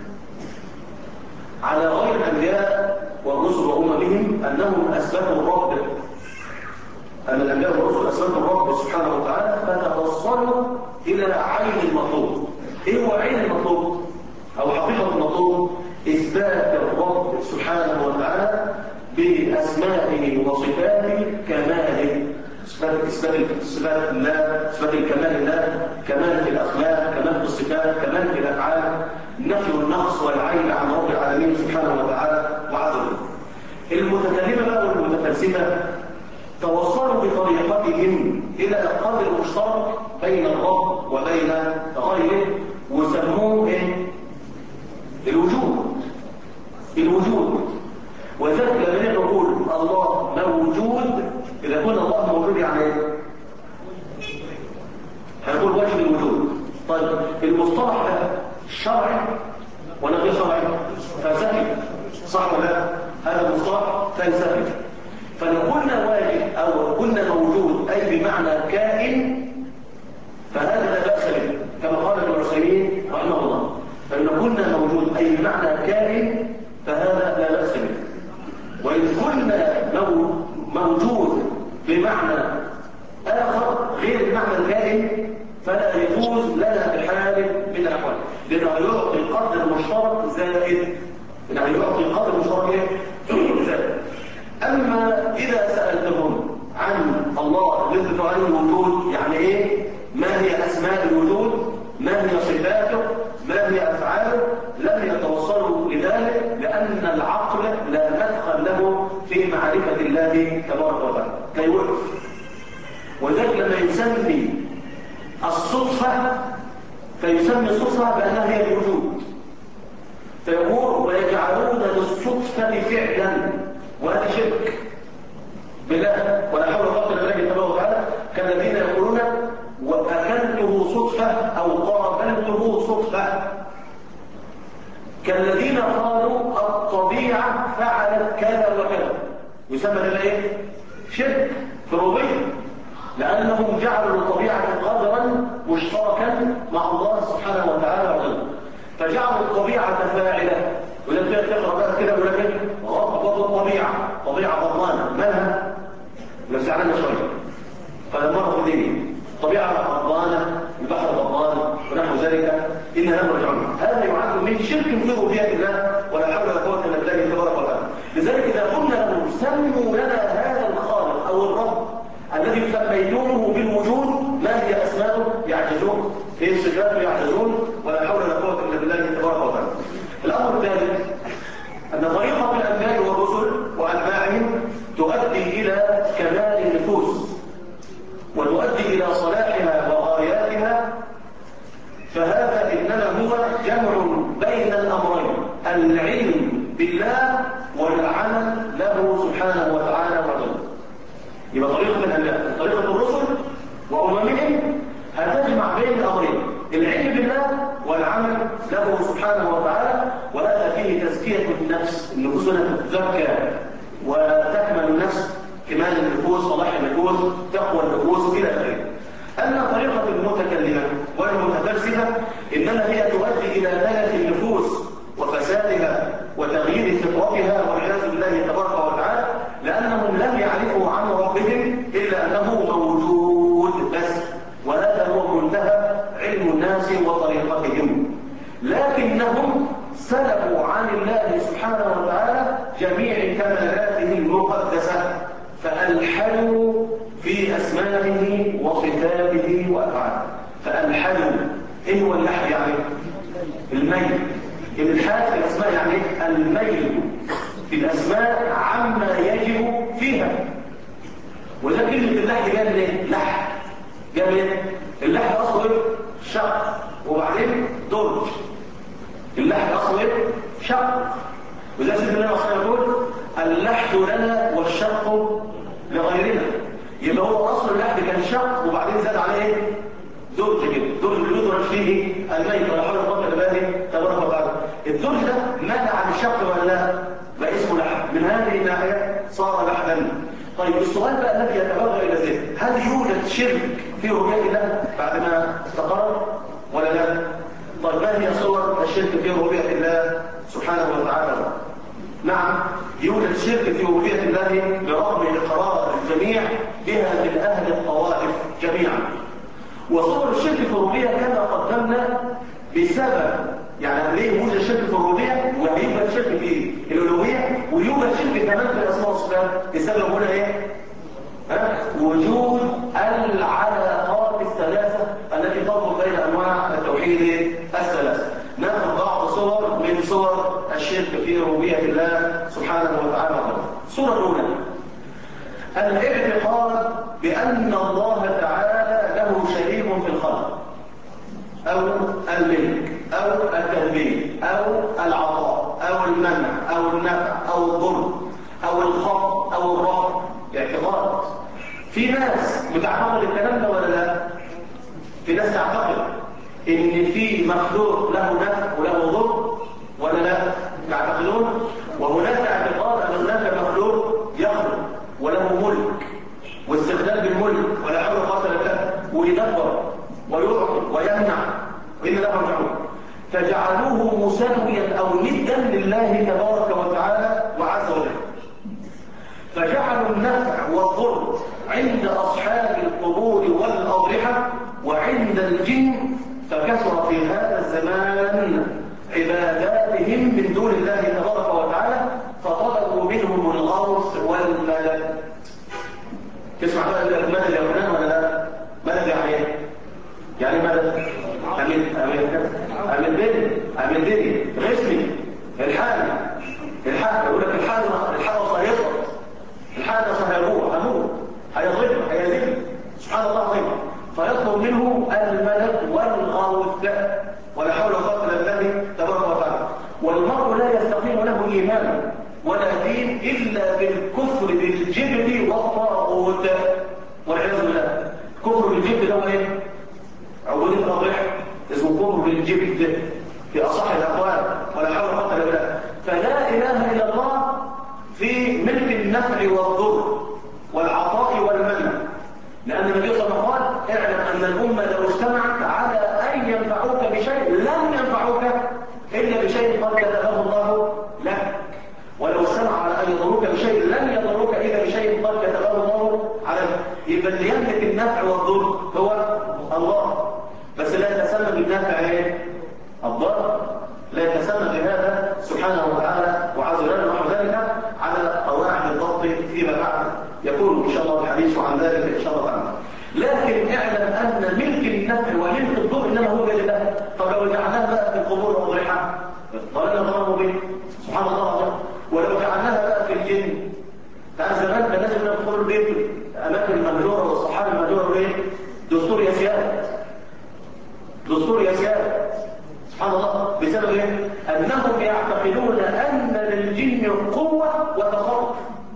على غير الأنبياء والرسل وأممهم أنهم أثبتوا الرب أن الأنبياء والرسل أثبتوا الرب سبحانه وتعالى فتوصلوا إلى عين المطلوب. إيه هو عين المطلوب؟ أو حقيقة المطلوب إثبات الرب سبحانه وتعالى بأسمائه وصفاته كماله. إثبات الله، إثبات الكمال لله، كمال في الأسماء، كمال في الصفات، كمال في الأفعال، نفي النقص والعيب عن رب العالمين سبحانه وتعالى وعز وجل. المتكلمة بقى والمتفلسفة توصلوا بطريقتهم إلى قدر مشترك بين الرب وبين غيره وسموه إيه؟ الوجود. وذلك لما نقول الله موجود، إذا كنا الله موجود يعني إيه؟ هنقول وجه الوجود. طيب المصطلح ده شرعي ولا غير شرعي؟ فلسفي، صح ولا لا؟ هذا المصطلح فلسفي. فلو قلنا واجب أو قلنا موجود أي بمعنى كائن فهذا لا بأس به، كما قال ابن عثيمين رحمه الله. فإن قلنا موجود أي بمعنى كائن فهذا لا بأس به. وإن قلنا موجود بمعنى آخر غير المعنى الكائن فلا يجوز لنا بحال من الأحوال، لأنه يعطي قدر مشترك زائد، يعني يعطي قدر مشترك زائد. أما إذا سألتهم عن الله الذي تعالى الوجود يعني إيه؟ ما هي أسماء الوجود؟ ما هي صفاته؟ ما هي أفعاله؟ لم يتوصلوا لذلك، لأن العقل لا مدخل له في معرفة الله تبارك وتعالى كي يوقف. وذلك لما يسمي الصدفة فيسمي الصدفة بأنها هي الوجود، فيقول ويجعلون للصدفة فعلا، وهذا شرك بالله ولا حول ولا قوة إلا بالله تبارك وتعالى. كالذين يقولون وأكلته صدفة أو قابلته صدفة، كالذين قالوا الطبيعة فعلت كذا وكذا، يسمى هذا ايه؟ شرك في الربوبية، لأنهم جعلوا الطبيعة قدرا مشتركا مع الله سبحانه وتعالى وجل، فجعلوا الطبيعة فاعلة. ولما تقرأ بقى كده يقول لك غضبة الطبيعة، طبيعة غضبانة مالها؟ نفسعنا شوية فالمرة في الدين طبيعة غضبانة، البحر غضبان ونحو ذلك، إن لم نرجعون. هذا يعد من شرك في ربوبية الله ولا حول ولا قوة إلا بالله تبارك وتعالى. لذلك إذا قلنا لهم سموا لنا هذا الخالق أو الرب الذي سميتموه بالوجود ما هي أسماؤه؟ يعجزون، في صفاته يعجزون، ولا حول ولا قوة إلا بالله تبارك وتعالى. الأمر الثالث أن طريقة الأنبياء والرسل وأتباعهم تؤدي إلى كمال النفوس وتؤدي إلى صلاحها وغاياتها، فهذا إنما هو جمع بين الأمرين، العلم بالله والعمل له سبحانه وتعالى وجل. يبقى طريقة الأنبياء طريقة الرسل وأممهم هتجمع بين الأمرين، العلم بالله والعمل له سبحانه وتعالى، وهذا فيه تزكية النفس، النفوس تتزكى وتكمل النفس، كمال النفوس، صلاح النفوس، تقوى النفوس إلى آخره. أما طريقة المتكلمة والمتفلسفة إنما هي تؤدي إلى تلف النفوس وفسادها وتغيير فطرتها والعياذ بالله تبارك وتعالى، لأنهم لم يعرفوا عن ربهم إلا أنه موجود بس، وهذا هو منتهى علم الناس وطريقتهم. لكنهم سلبوا عن الله سبحانه وتعالى جميع كمالاته المقدسة، فألحدوا في أسمائه وصفاته وأفعاله. فألحدوا، إيه هو اللحد يعني؟ الميل. الإلحاد في الأسماء يعني الميل في الأسماء عما يجب فيها. وده كلمة اللحد جاء من ايه؟ لحد جاء من ايه؟ اللحد أصله ايه؟ شق وبعدين درج. اللحد أصله ايه؟ شق. وزي سيدنا النبي صلى الله عليه وسلم يقول اللحد لنا والشق لغيرنا. يبقى هو أصل اللحد كان شق وبعدين زاد عليه ايه؟ درج كده، درج يدرج فيه الميت ولا حول ولا قوة إلا بالله تبارك وتعالى. الدرج ده منع عن الشق ولا لا؟ بقى اسمه لحد، من هذه الناحية صار لحدا. طيب السؤال بقى الذي يتبادر إلى ذهنك، هل يوجد شرك في ربوبية الله بعد ما استقر ولا لا؟ طيب ما هي صور الشرك في ربوبية الله سبحانه وتعالى؟ نعم يوجد شرك في ربوبية الله برغم إقرار الجميع بها من أهل الطوائف جميعا. وصور الشرك في الربوبية كما قدمنا بسبب، يعني ليه يوجد شرك في الربوبية ويوجد شرك في الألوهية ويوجد شرك كمان في الأسماء والصفات بسبب هنا ايه؟ وجود العلاقات الثلاثة التي تربط بين أنواع التوحيد الثلاثة. ناخذ بعض صور الشرك في ربوبية الله سبحانه وتعالى. الصورة الأولى الاعتقاد بأن الله تعالى له شريك في الخلق أو الملك أو التدبير أو العطاء أو المنع أو النفع أو الضر أو الخفض أو الرفع. اعتقاد. في ناس بتعتقد الكلام ده ولا لا؟ في ناس تعتقد ان في مخلوق له نفع وله ضر ولا لا؟ تعتقدون؟ وهناك اعتقاد ان هناك مخلوق يخلق وله ملك واستخدام بالملك ولا حول ولا قوه الا بالله ويدبر ويعطي ويمنع وإن له رجعون، فجعلوه مساويا أو ندا لله تبارك وتعالى وعز وجل. فجعلوا النفع والضر عند أصحاب القبور والأضرحة وعند الجن، فكثر في هذا الزمان عباداتهم من دون الله تبارك وتعالى، فطلبوا منهم الغوث والمدد. تسمع بقى المدد يا فلان ولا لا؟ مدد يعني ايه؟ يعني مدد أمن دني غسمي الحال يقول لك الحال صهيصة، الحال صهيروه هموت هيضل هيزل سبحان الله عظيم، فيطلب منه المدد والغوث ولا حول ولا قوة إلا بالله تبارك وتعالى. والمرء لا يستقيم له إيمان ولا دين إلا بالكفر بالجبل والطاغوت والعياذ بالله. كفر بالجبل ده ايه؟ عبودية الأضرحة، اسمه كفر بالجبل في أصح الأقوال ولا حول ولا قوة إلا بالله. فلا إله إلا الله في ملك النفع والضر والعطاء والمنع، لأن النبي صلى الله عليه وسلم قال اعلم أن الأمة لو اجتمعت على أن ينفعوك بشيء لم ينفعوك إلا بشيء قد كتبه الله لك، ولو اجتمعوا على أن يضروك بشيء لن يضروك إلا بشيء قد كتبه الله عليك. يبقى اللي يملك النفع والضر هو الله، بس لا يتسمى بالنفع ايه؟ الضر، لا يتسمى بهذا سبحانه وتعالى وعز وجل، ونحو ذلك على قواعد الضبط فيما بعد يكون ان شاء الله الحديث عن ذلك ان شاء الله تعالى. لكن اعلم ان ملك النفع وملك الضر انما هو بيد الله. طب لو جعلناها بقى في القبور والاضرحه ضلنا ضربوا به سبحان الله العظيم. ولو جعلناها بقى في الجن، تعال زمان كان لازم ندخل البيت اماكن المهجوره والصحابه المهجوره ايه؟ دستور يا سيادة سبحان الله. بسبب ايه؟ انهم يعتقدون ان للجن قوه وتصرف.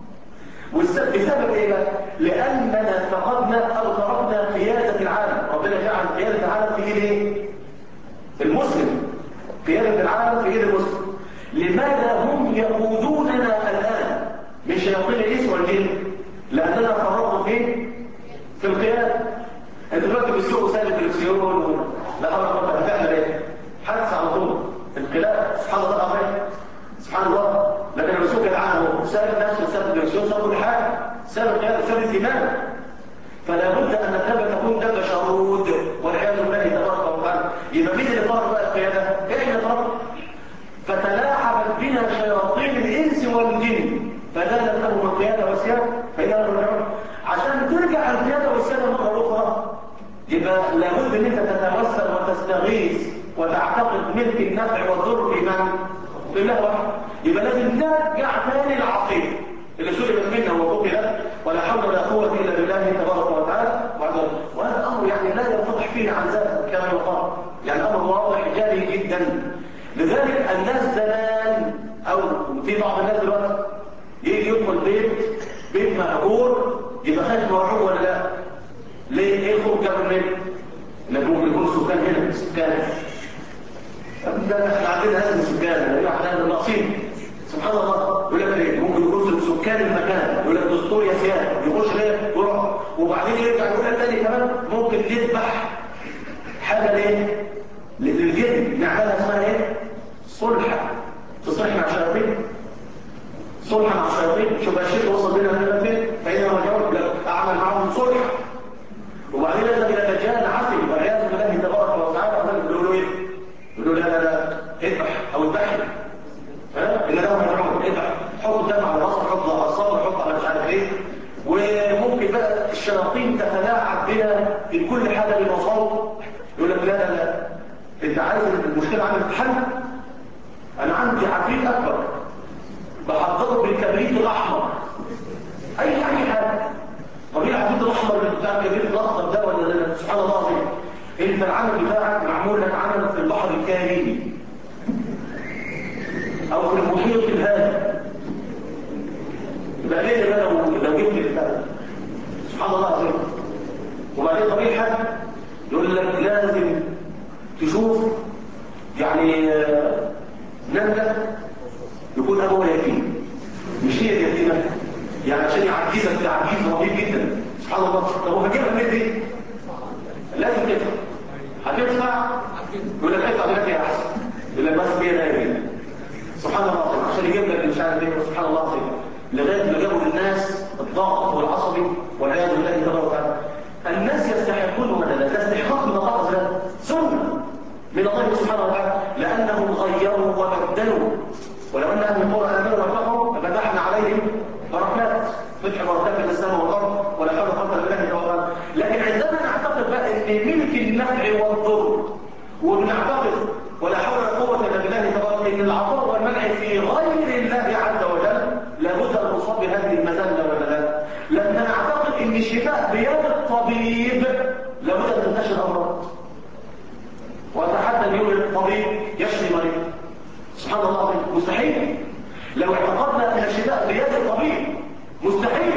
بسبب ايه بقى؟ لاننا فقدنا او تركنا قياده العالم. ربنا جعل قياده العالم في ايد ايه؟ المسلم. قياده العالم في ايد المسلم. لماذا هم يقودوننا الان من شياطين الانس والجن؟ لاننا فرطنا في القياده. انت دلوقتي بتسوق وسائل التلفزيون لا حول ولا قوه هتعمل ايه؟ حادثه على طول، انقلاب سبحان الله العظيم سبحان الله. لكن الرسول كان عنه ساب نفسه وساب التلفزيون ساب كل حاجه، ساب القياده ساب الايمان. فلا بد ان الدابه تكون دابه شرود والعياذ بالله تبارك وتعالى. يبقى مين اللي فرض بقى القياده؟ احنا فرض. فتلاعبت بنا شياطين الانس والجن فزادت لهم القياده والسياده فإذا رجعوا. عشان ترجع القياده والسياده مره اخرى يبقى لابد ان انت تتوسل وتستغيث وتعتقد ملك النفع والضر في من؟ في الله وحده. يبقى لازم ترجع ثاني العقيده اللي سلبت منا وقتلت ولا حول ولا قوه الا بالله تبارك وتعالى. وهذا امر يعني لا ينفضح فيه عن ذلك كما يقال، يعني امر واضح جلي جدا. لذلك الناس زمان او في بعض الناس دلوقتي يجي يدخل بيت مهجور يبقى خايف مرعوب ولا لا؟ ليه؟ ايه الخوف جاب منين؟ انك ممكن يكون سكان هنا سكان. ده احنا عندنا هذا السكان احنا ناقصين سبحان الله. يقول لك ايه؟ ممكن يكون سكان المكان، يقول لك دستور يا سيادة يخش ليه؟ يروح وبعدين يرجع يقول لك تاني كمان ممكن يذبح حاجه ليه؟ للجن نعملها اسمها ايه؟ صلح. تصلح مع الشياطين، صلح مع الشياطين. شوف الشيء وصل بينا هنا فين؟ فإذا رجعوا أعمل معهم صلح وبعدين لازم إلى دجال عسل والعياذ بالله تبارك وتعالى. يقولوا إيه؟ يقولوا لا اذبح أو اذبحي إن لهم رجعون اذبح، حط دم على الرأس، حط على الصدر، حط على مش عارف إيه. وممكن بقى الشياطين تتلاعب بنا في كل حاجة بالوصول. يقول لك لا أنت عايز المشكلة عندك تتحل؟ أنا عندي عفريت اكبر بحضره بالكبريت الاحمر، اي حاجه. طب ايه العفريت الاحمر بتاع الكبريت الاخضر ده ولا لا؟ سبحان الله العظيم. انت العمل بتاعك معمول لك عمل في البحر الكاريبي او في المحيط الهادي، يبقى ليه بقى لو جبت الكلام؟ سبحان الله العظيم. وبعدين طبيعي حد يقول لك لازم تشوف يعني نملة يكون ابوها يتيم، مش هي اليتيمه يعني عشان يعجزك تعجيز رهيب جدا. سبحان الله. طب وهجيبها منين دي؟ لازم تدفع. هتدفع يقول لك ادفع دلوقتي يا احسن، يقول لك بس هي نايمه. سبحان الله العظيم. عشان يجيب لك مش عارف ايه. سبحان الله العظيم. لغايه ما جابوا للناس الضغط والعصبي والعياذ بالله تبارك وتعالى. الناس يستحقون ولا لا؟ استحقاق من الله عز وجل، سنه من الله سبحانه وتعالى، لانهم غيروا وبدلوا. ولو ان اهل القرى امنوا واتقوا لفتحنا عليهم بركات، فتح بركات في السماء والارض ولا حول ولا قوه الا بالله توكلنا. لكن عندما نعتقد بقى ان ملك النفع والضر، وبنعتقد ولا حول ولا قوه الا بالله تبارك ان العطاء والمنع في غير الله عز وجل، لابد ان نصاب بهذه المذله ولا لا؟ لما نعتقد ان الشفاء بيد الطبيب، لابد ان تنتشر الامراض. واتحدى اليوم الطبيب يشفي مريض. سبحان الله العظيم. مستحيل. لو اعتقدنا ان الشفاء بيد الطبيب مستحيل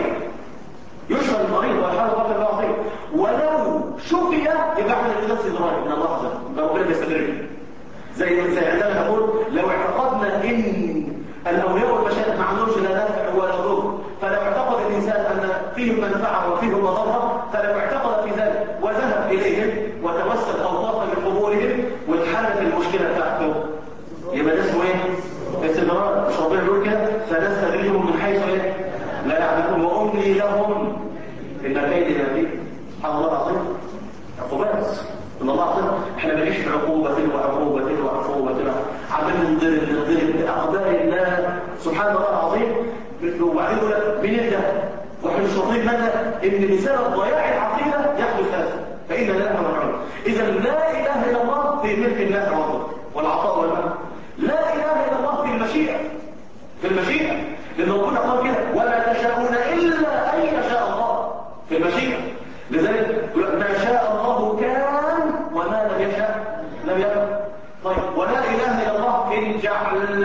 يشفى المريض ولا حول ولا قوه الا بالله. ولو شفي يبقى احنا في نفس الراي ان الله عز وجل ربنا بيستدرك. زي عندما نقول لو اعتقدنا ان الاولياء والمشايخ ما عندهمش لا نفع ولا ضر، فلو اعتقد الانسان ان فيهم منفعه وفيهم مضره، فلو اعتقد في ذلك وذهب اليهم وتوسل اوقافا بقبولهم واتحلت المشكله بتاعته، يبقى ده اسمه ايه؟ استدراج. مش ربنا بيقول كده فنستدرجهم من حيث ايه؟ لا يعلمون واملي لهم ان كيد متين. سبحان الله العظيم. عقوبات ان الله عز وجل. احنا بنعيش في عقوبه وعقوبه وعقوبه، عمالين نضرب باقدار الله سبحان الله العظيم. وبعدين يقول لك مين ده؟ واحنا مش واخدين بالنا ان بسبب ضياع العقيده يحدث هذا، فإن لله ونعم. إذا لا إله إلا الله في ملك الله والعطاء والمنع. لا إله إلا الله في المشيئة. في المشيئة، لأن ربنا قال كده ولا تشاءون إلا أن يشاء الله في المشيئة. لذلك ما شاء الله كان وما لم يشاء لم يكن. طيب ولا إله إلا الله في الجعل.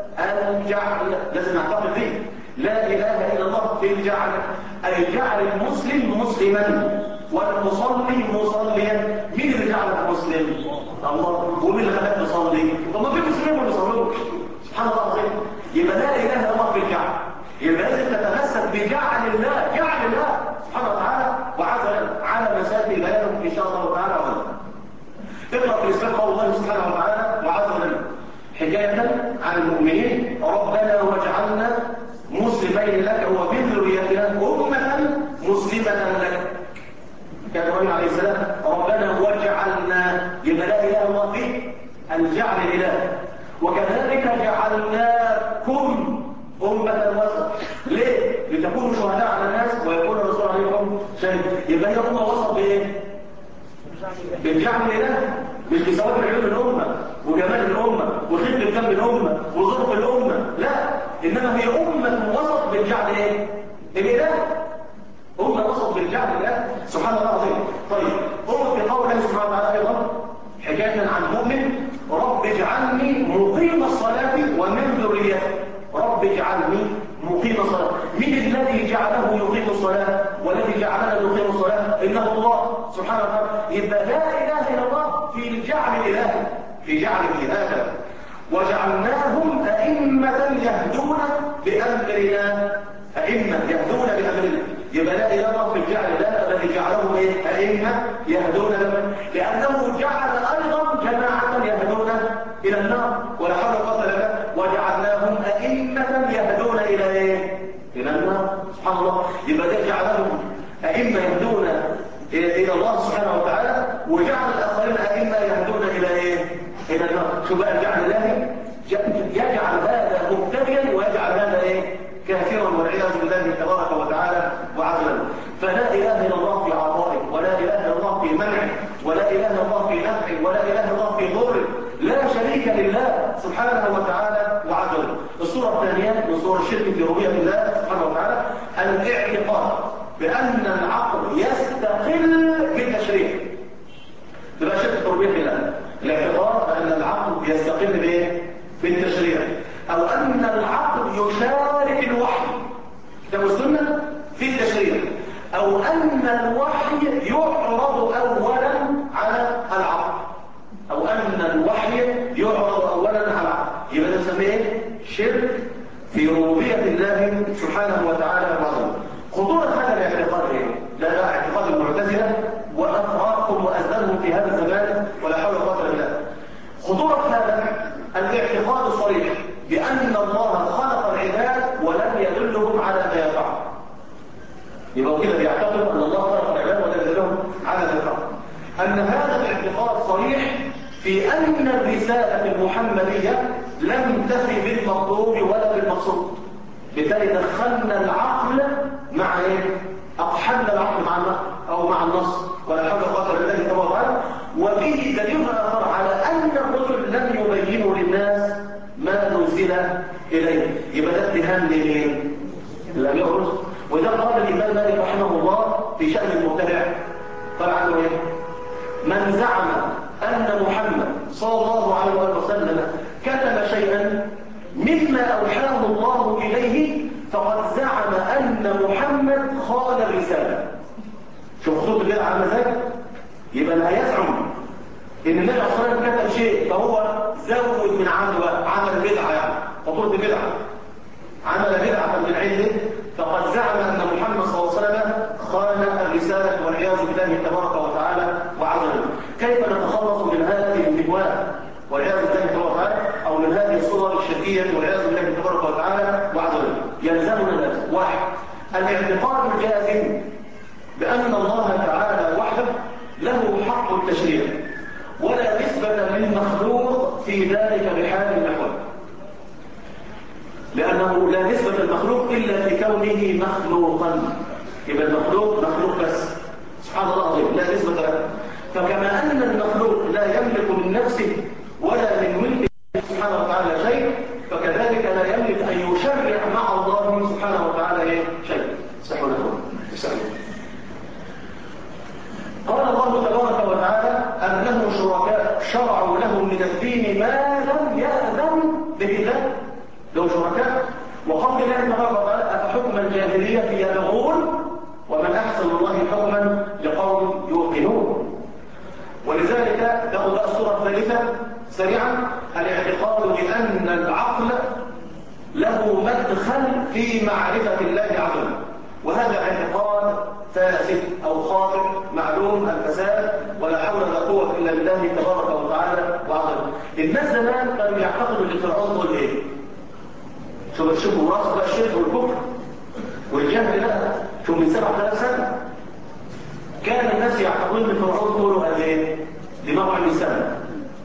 الجعل لازم نعتقد فيه. لا إله إلا الله في الجعل، أي جعل المسلم مسلما والمصلي مصليا. مين اللي جعلك مسلم؟ الله. ومين اللي خلاك تصلي؟ طب ما في مسلمين ما بيصلوش. سبحان الله العظيم. يبقى لا اله الا الله في الجعل. يبقى لازم تتمسك بجعل الله، جعل الله سبحانه وتعالى وعز على مسائل بيانهم ان شاء الله تعالى. اقرا في الاسلام قول الله سبحانه وتعالى وعز وجل حكايه عن المؤمنين: ربنا واجعلنا مسلمين لك ومن ذريتنا امه مسلمه لك. كان ابراهيم عليه السلام ربنا واجعلنا، يبقى لا اله الا الله في الجعل الاله. وكذلك جعلناكم امه وسط. ليه؟ لتكونوا شهداء على الناس ويكون الرسول عليكم شهيد. يبقى هي امه وسط بايه؟ بالجعل الاله، مش بسبب علوم الامه وجمال الامه وخدمه دم الامه وظروف الامه، لا، انما هي امه وسط بالجعل ايه؟ الاله. أمة وسط بالجعل الله سبحان الله العظيم. طيب أمة في قول الله سبحانه وتعالى أيضا حكاية عن مؤمن: رب اجعلني مقيم الصلاة ومن ذريتي. رب اجعلني مقيم الصلاة. من الذي جعله يقيم الصلاة والذي جعلنا نقيم الصلاة؟ إنه الله سبحانه وتعالى. يبقى لا إله إلا الله في الجعل الإلهي، في جعله هذا. وجعلناهم أئمة يهدون بأمرنا. أئمة يهدون بأمرنا. يبقى لا إله إلا الله في الجعل لا الذي جعلهم ايه؟ أئمة يهدون بأمرنا، لأنه جعل أيضا جماعة يهدون إلى النار ولا حول ولا قوة إلا بالله. وجعلناهم أئمة يهدون إلى ايه؟ إلى النار سبحان الله. يبقى ده جعلهم أئمة يهدون إلى الله سبحانه وتعالى، وجعل الآخرين أئمة يهدون إلى ايه؟ إلى النار. شو بقى الجعل الإلهي؟ يجعل هذا مبتدئا ويجعل هذا ايه؟ كافرا والعياذ بالله تبارك وتعالى وعزلا. فلا اله الا الله في عطائه، ولا اله الا الله في منعه، ولا اله الا الله في نفعه، ولا اله الا الله في ضره. لا شريك الله سبحانه وتعالى وعز وجل. الصورة الثانية من صور الشرك في ربوبية الله سبحانه وتعالى الاعتقاد بأن العقل يستقل بالتشريع. تبقى شرك في ربوبية الله الاعتقاد بأن العقل يستقل بايه؟ بالتشريع، أو أن العقل يشارك الوحي كتاب السنة في التشريع، أو أن الوحي يعرض أولا على العقل، أو أن الوحي يعرض أولا على العقل. يبقى ده نسميه شرك في ربوبية الله سبحانه وتعالى وعظمه. خطورة هذا الاعتقاد ايه؟ ده اعتقاد المعتزلة وأفراقهم وأزدادهم في هذا الزمان ولا حول ولا قوة إلا بالله. خطورة هذا الاعتقاد الصريح بأن الله خلق العباد ولم يدلهم على ما يفعل. يبقى كده بيعتقد أن الله خلق العباد ولم يدلهم على ما يفعل. أن هذا الاعتقاد صريح في أن الرسالة المحمدية لم تفي بالمطلوب ولا بالمقصود. بالتالي دخلنا العقل مع ايه؟ أقحلنا العقل مع أو مع النص ولا حول ولا قوة إلا بالله تبارك وتعالى. وفيه دليل آخر على أن الرسل لم يبينوا للناس ما نزل إليه. يبقى ده اتهام لمين؟ لم يخرج. وده قال الإمام مالك رحمه الله في شأن المبتدع، قال عنه ايه؟ من زعم أن محمد صلى الله عليه وسلم كتب شيئا مما أوحاه الله إليه فقد زعم أن محمد خان الرسالة. شوف خطوط البدعة عامله ازاي؟ يبقى لا يزعم ان النبي صلى الله عليه وسلم كتب شيء فهو زود من عنده بقى، عمل بدعة، يعني خطوط البدعة عمل بدعة من عنده فقد زعم أن محمد صلى الله عليه وسلم خان الرسالة والعياذ بالله تبارك وتعالى وعز وجل. كيف نتخلص من هذه النبوات والعياذ بالله تبارك وتعالى، أو من هذه الصور الشركية والعياذ بالله تبارك وتعالى وعز وجل؟ يلزمنا ذلك: واحد، الاعتقاد الجازم بأن الله تعالى وحده له حق التشريع ولا نسبة للمخلوق في ذلك بحال من الأحوال، لأنه لا نسبة للمخلوق إلا في كونه مخلوقا. يبقى المخلوق مخلوق بس، سبحان الله العظيم، لا نسبة له. فكما أن المخلوق لا يملك من نفسه ولا من ملكه سبحانه وتعالى شيء، فكذلك لا يملك أن يشرع مع الله سبحانه وتعالى شيء. استحوا لكم قال الله تبارك وتعالى أنه شركاء شرعوا لهم من الدين ما لم يأذن به الله، له شركاء. وقول الله تبارك وتعالى أفحكم الجاهلية يبغون ومن أحسن الله حكما لقوم يوقنون. ولذلك تأخذ الصورة الثالثة سريعا: الاعتقاد بأن العقل له مدخل في معرفة الله عز وجل، وهذا اعتقاد فاسد أو خاطئ معلوم الفساد ولا حول ولا قوة إلا بالله تبارك وتعالى وعز وجل. الناس زمان كانوا يعتقدوا ان فرعون دول ايه؟ شوفوا وراثة بقى الشرك والكفر والجهل بقى. شوف من 7000 سنة كان الناس يعتقدون ان فرعون طوله قد ايه؟ لموقع من سنة،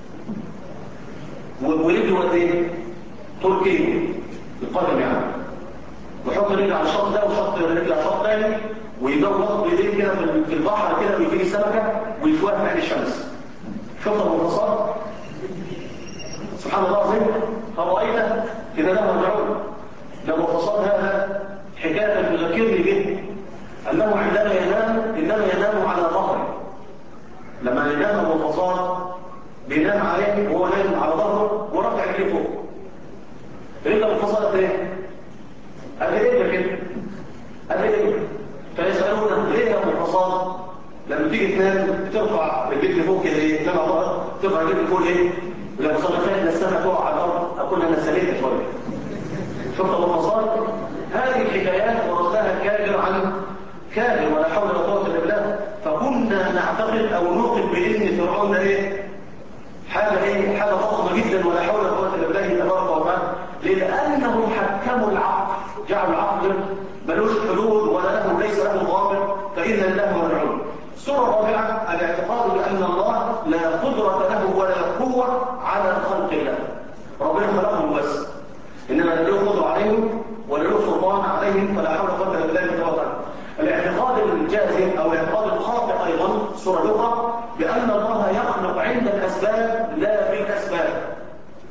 ورجله قد ايه؟ طول كيلو القدم يعني، ويحط رجل على الشط ده وشط رجل على الشط تاني ويدور بايديه كده في البحر كده ويجيب سمكه ويشويها في عين الشمس. شفت المنتصات؟ سبحان الله العظيم. فرأيت إذا له رجعون لما فصل هذا حكاية تذكرني به أنه عندما ينام إنما ينام على ظهره. لما ينام المنتصات بينام عليه وهو نايم على ظهره ورفع رجله فوق. رجل المنتصات ايه؟ قال ايه كده؟ قال ايه؟ فيسألونه ليه يا منتصات لما تيجي تنام بترفع رجلك لفوق كده ليه؟ تنام على ظهرك ترفع رجلك لفوق ليه؟ لما صدقت السماء تقع على الارض اكون انا سليت شويه. شفت المنتصات؟ هذه الحكايات ورثناها كابر عن كابر ولا حول ولا قوه الا بالله. فكنا نعتقد او نوقن بان فرعون ايه؟ حاجه ضخمه جدا ولا حول ولا قوه الا بالله تبارك وتعالى، لانهم حكموا العقل، جعلوا العقل ملوش حدود ولا له ليس له ضابط، فإن الله مرجعون. الصورة الرابعة الاعتقاد بأن الله لا قدرة له ولا قوة على خلق الله. ربنا خلقهم بس، إنما لا له قدرة عليهم ولا له سلطان عليهم فلا حول ولا قوة إلا بالله تبارك وتعالى. الاعتقاد الجازم أو الاعتقاد الخاطئ أيضا صورة أخرى بأن الله يخلق عند الأسباب لا بالأسباب.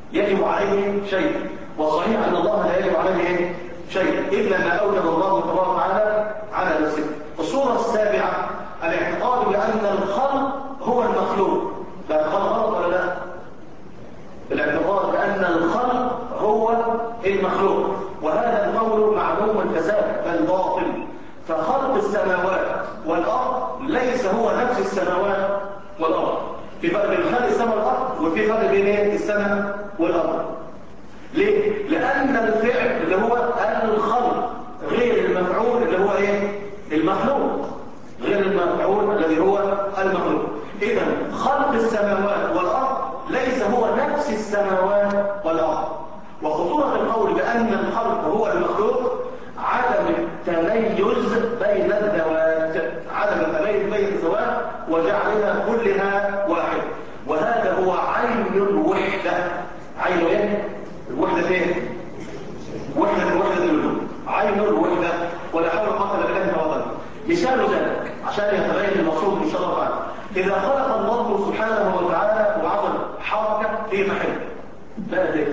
يجب عليه شيء، والصحيح أن الله لا يجب عليه شيء إلا ما أوجب الله تبارك وتعالى على نفسه. الصورة السابعة الاعتقاد بأن الخلق هو المخلوق. ده الخلق غلط ولا لا؟ الاعتقاد بأن الخلق هو المخلوق، وهذا القول معلوم الفساد بل باطل. فخلق السماوات والأرض ليس هو نفس السماوات والأرض. في فرق بين خلق السماء والأرض وفي فرق بين السماء والأرض. ليه؟ لأن الفعل اللي هو الخلق غير المفعول اللي هو المخلوق، غير المفعول الذي هو المخلوق. إذا خلق السماوات والأرض ليس هو نفس السماوات والأرض. وخطورة القول بأن الخلق هو المخلوق عدم التميز بين الذوات، عدم التميز بين الذوات وجعلها كلها واحد، وهذا هو عين الوحدة. عين الوحدة فين؟ وحدة الوجود، عين الوحدة، ولا حول ولا قوة إلا بالله وحده. مثال ذلك عشان يتبين المقصود إن شاء الله تعالى، إذا خلق الله سبحانه وتعالى وعمل حركة في محل، لا أدري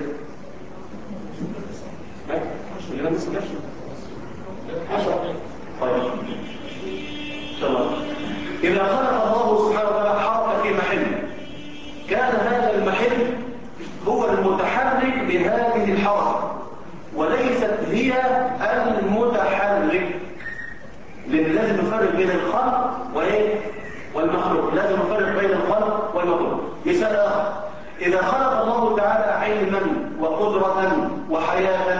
طيب إن شاء الله. إذا خلق الله سبحانه وتعالى حركة في محل، كان هذا المحل هو المتحرك بهذه الحركة وليست هي المتحرك. لأن لازم نفرق بين الخلق والمخلوق، لازم نفرق بين الخلق والمخلوق. مثال آخر، إذا خلق الله تعالى علما وقدرة وحياة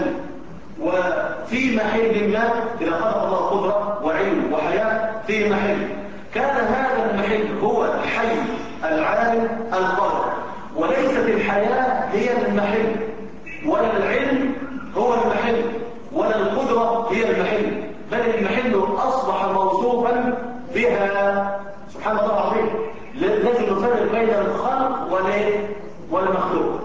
وفي محل ما، إذا خلق الله قدرة وعلم وحياة في محل، كان هذا المحل هو الحي العالم القادر، وليست الحياة هي المحل، ولا العلم هو المحل، ولا القدرة هي المحل، بل المحل أصبح موصوفا بها. سبحان الله العظيم. لازم نفرق بين الخلق والمخلوق.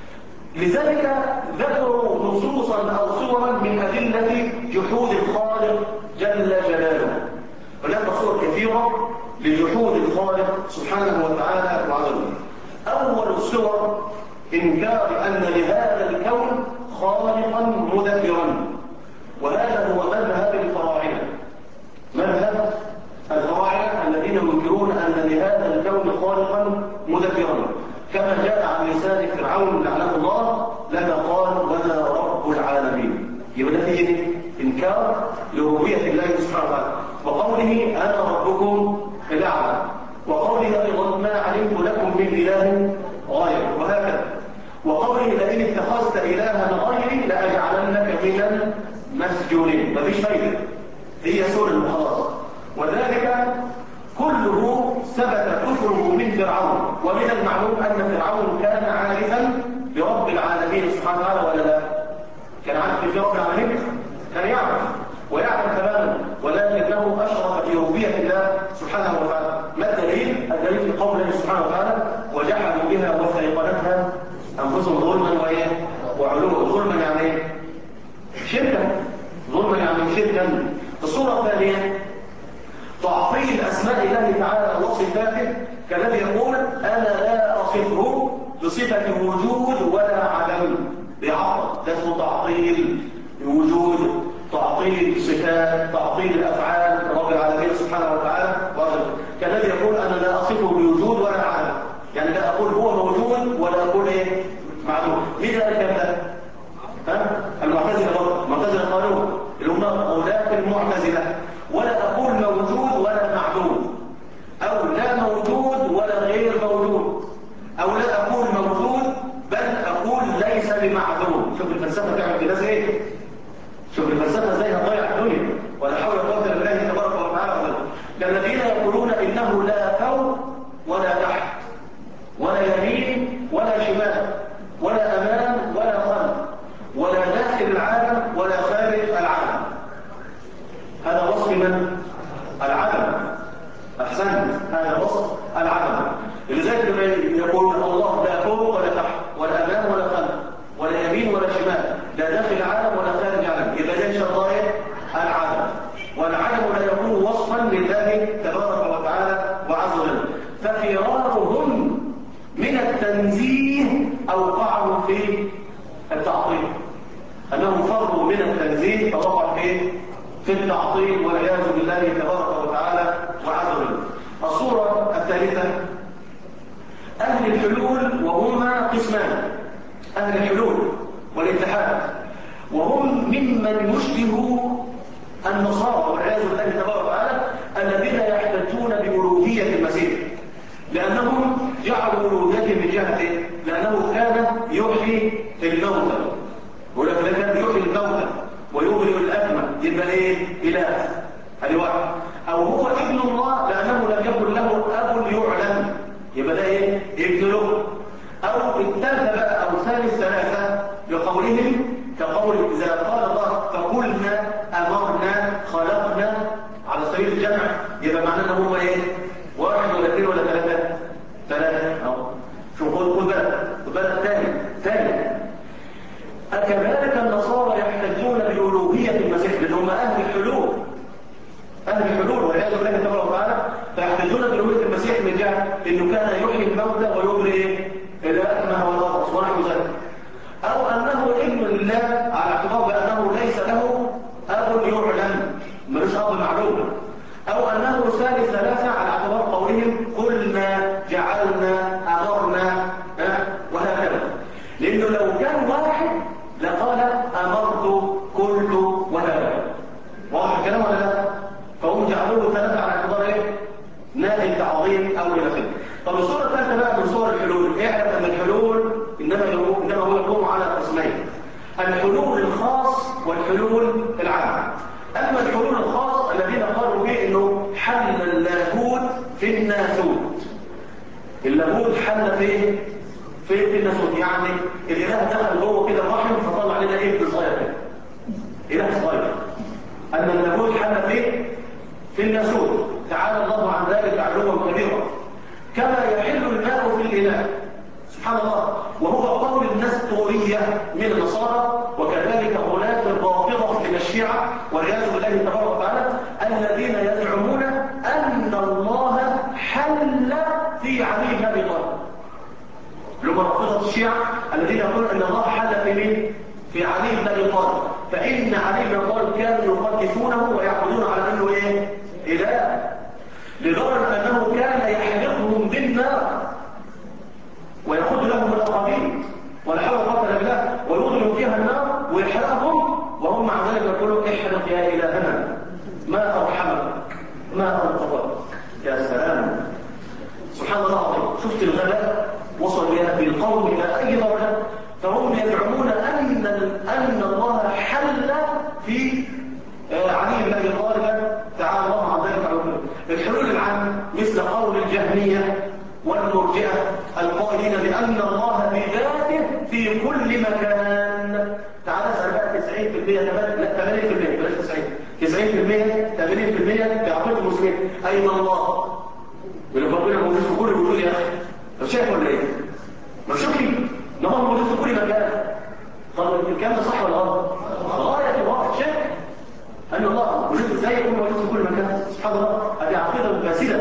لذلك ذكروا نصوصا أو صورا من أدلة جحود الخالق جل جلاله. هناك صور كثيرة لجحود الخالق سبحانه وتعالى وعظمه. أول الصور إنكار أن لهذا الكون خالقا مدبرا، وهذا هو مذهب الفراعنة. مذهب الفراعنة الذين ينكرون أن لهذا الكون خالقا مدبرا، كما جاء عن لسان فرعون لعنه الله: لما قال ولا رب العالمين. يبقى نتيجة إنكار لربوبية الله سبحانه وتعالى. وقوله أنا ربكم الأعلى، وقوله أيضا ما علمت لكم من إله غير، وهكذا. وقوله لئن اتخذت إلها غيري لأجعلنك من المسجونين. مفيش فايدة، هي سورة المخلصة. وذلك كله ثبت كفره من فرعون، ومن المعلوم أن فرعون كان عارفا برب العالمين سبحانه وتعالى ولا لا؟ كان عارف برب العالمين؟ كان يعرف ويعلم تماما، ولكنه أشرف في ربوبية الله سبحانه وتعالى. ما الدليل؟ الدليل في قوله سبحانه وتعالى: وجحدوا بها واستيقنتها أنفسهم ظلما وعلوا. ظلما يعني شركا، ظلما يعني شركا. الصورة الثانية تعطيل أسماء الله تعالى وصفاته، كالذي يقول أنا لا أصفه بصفة وجود ولا عدم، بيعطل. ده اسمه تعطيل وجود، تعطيل صفات، تعطيل الأفعال رب العالمين سبحانه وتعالى. كالذي يقول أنا لا أصفه بوجود ولا عدم، يعني لا أقول هو موجود ولا أقول معلوم. مين ذلك ده؟ المعتزلة. المعتزلة قالوا اللي هم أولاد المعتزلة: ولا أقول موجود ولا معدوم، أو لا موجود ولا غير موجود، أو لا أقول موجود بل أقول ليس بمعدوم. شوف الفلسفة تعمل كده ازاي؟ شوف الفلسفة ازاي هتضيع الدنيا، ولا حول ولا قوة الا بالله تبارك وتعالى. كالذين يقولون إنه لا فوق ولا تحت، ولا يمين ولا شمال، ولا أمام ولا خلف، ولا داخل العالم ولا خارج العالم. هذا وصف من؟ العدم. أحسنت، هذا وصف العدم. لذلك يقول الله لا فوق ولا تحت، ولا أمام ولا خلف، ولا يمين ولا شمال، لا داخل العالم ولا خارج العالم. يبقى ده إن شاء الله في التعطيل، أنهم فروا من التنزيه فوقعوا في التعطيل والعياذ بالله تبارك وتعالى وعز وجل. الصورة الثالثة أهل الحلول، وهما قسمان: أهل الحلول والاتحاد، وهم ممن يشبه النصارى والعياذ بالله تبارك وتعالى الذين يحتجون بألوهية المسيح، لأنهم جعلوا ألوهيته من جهة لأنه كان يحيي الموتى، ولكن كان يحيي الموتى ويبرئ الأكمى، يبقى إله، هذه واحد. أو هو ابن الله لأنه لم يكن له أب يعلم، يبقى ده ابن له. أو الثالثة بقى، أو ثالث ثلاثة لقولهم كقول إذا قال الله فقلنا أمرنا خلقنا على سبيل الجمع، يبقى معناه ان هم واحد ولا اثنين ولا ثلاثة. أو شوف خد بالك ثاني كذلك النصارى يحتجون بألوهية المسيح، لأن هم أهل الحلول والعياذ بالله تبارك وتعالى، فيحتجون بألوهية المسيح من جهة إنه كان يحيي الموتى ويبرئ الأكمه والأبرص ونحو ذلك. أو أنه ابن لله على اعتبار بأنه ليس له أب يعلم، ملوش أب معلوم. أو أنه ثالثة على اعتبار قولهم قلنا جعلنا أمرنا وهكذا، لأنه لو كان واحد لقال أمرت قلت وهكذا. واضح الكلام ولا لا؟ فهم جعلوه ثلاثة على اعتبار نادي تعظيم أو إلى آخره. طب الصورة الثالثة بقى من صور الحلول، اعرف أن الحلول إنما هو يقوم على قسمين: الحلول الخاص والحلول العام. أما الحلول الخاص الذين قالوا به إنه حل اللاهوت في الناسوت، اللاهوت حل في الناسوت، يعني الإله دخل جوه كده الرحم فطلع لنا ابن صغير كده، إله صغير. أن اللاهوت حل في الناسوت، تعالى الله عن ذلك علوا كبيرا. كما يحل الماء في الإله، سبحان الله، وهو قول النستورية من النصارى، وكذلك غلاة الرافضة من الشيعة والعياذ بالله تبارك وتعالى، الذين يزعمون أن الله حل في علي بن أبي طالب. لما رافضة الشيعة الذين يقولون أن الله حل في مين؟ في علي بن أبي طالب، فإن علي بن أبي طالب كانوا يقدسونه ويعبدون على أنه إله، لدرجة أنه كان يحرقهم بالنار ويأخذ لهم الأقابيل ولا حول ولا قوة إلا بالله، ويضرب فيها النار ويحرقهم، وهم مع ذلك يقولون احرق يا إلهنا ما أرحمك ما ألطفك. يا سلام، سبحان الله العظيم. شفت الغباء وصل بالقوم إلى أي درجة؟ فهم يزعمون أن الله حل في علي بن أبي طالب، تعالى الله عن ذلك على الحلول العامة، مثل قول الجهمية والمرجئة القائلين بأن الله بذاته في كل مكان. تعالى اسأل بقى 90% لا 80% بلاش 90% 80% في عقيدة المسلمين أين الله؟ ولما ربنا موجود في كل وجود يا أخي، مش شايف ولا إيه؟ مش شوفي إن الله موجود في كل مكان. طب الكلام ده صح ولا غلط؟ غاية الواقع شايف أن الله موجود إزاي يكون موجود في كل مكان؟ سبحان الله، هذه عقيدة فاسدة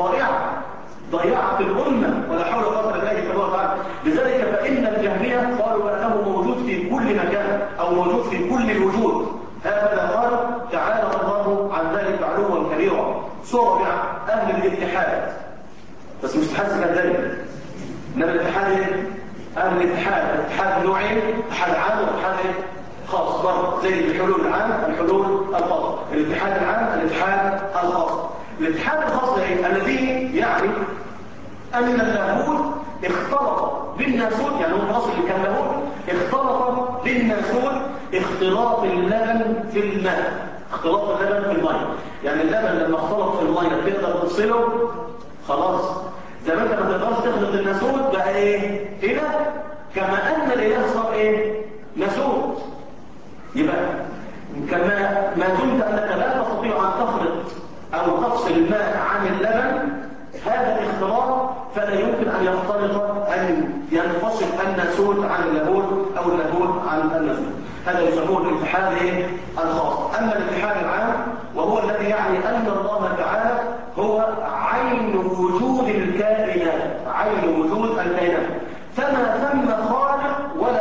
ضيعت الأمة ولا حول ولا قوة إلا بالله. لذلك فإن الجهمية قالوا بأنه موجود في كل مكان أو موجود في كل الوجود، هكذا قالوا، تعالى الله عن ذلك علوا كبيرا. صور أهل الاتحاد، بس مش اتحاد سكندري، إنما الاتحاد أهل الاتحاد نوعين: اتحاد عام واتحاد خاص، برضه زي الحلول العام الحلول الخاص، الاتحاد العام الاتحاد الخاص. الاتحاد الخاص الذي يعني أن اللاهوت اختلط بالناسوت، يعني هو الأصل اللي كان لاهوت اختلط بالناسوت اختلاط اللبن في الماء، اختلاط اللبن في الماء، يعني اللبن لما اختلط في الماء تقدر تفصله خلاص، زي ما انت ما تقدرش تخلط الناسوت بقى إله، كما أن الإله صار ناسوت. يبقى كما ما دمت أنك لا تستطيع أن تخلط أو تفصل الماء عن اللبن، هذا الاختلاط فلا يمكن أن يختلط أن ينفصل الناسوت عن اللاهوت أو اللاهوت عن الناسوت. هذا يسموه الاتحاد الخاص. أما الاتحاد العام وهو الذي يعني أن الله تعالى هو عين وجود الكائنات، عين وجود الكائنات، فما ثم خالق ولا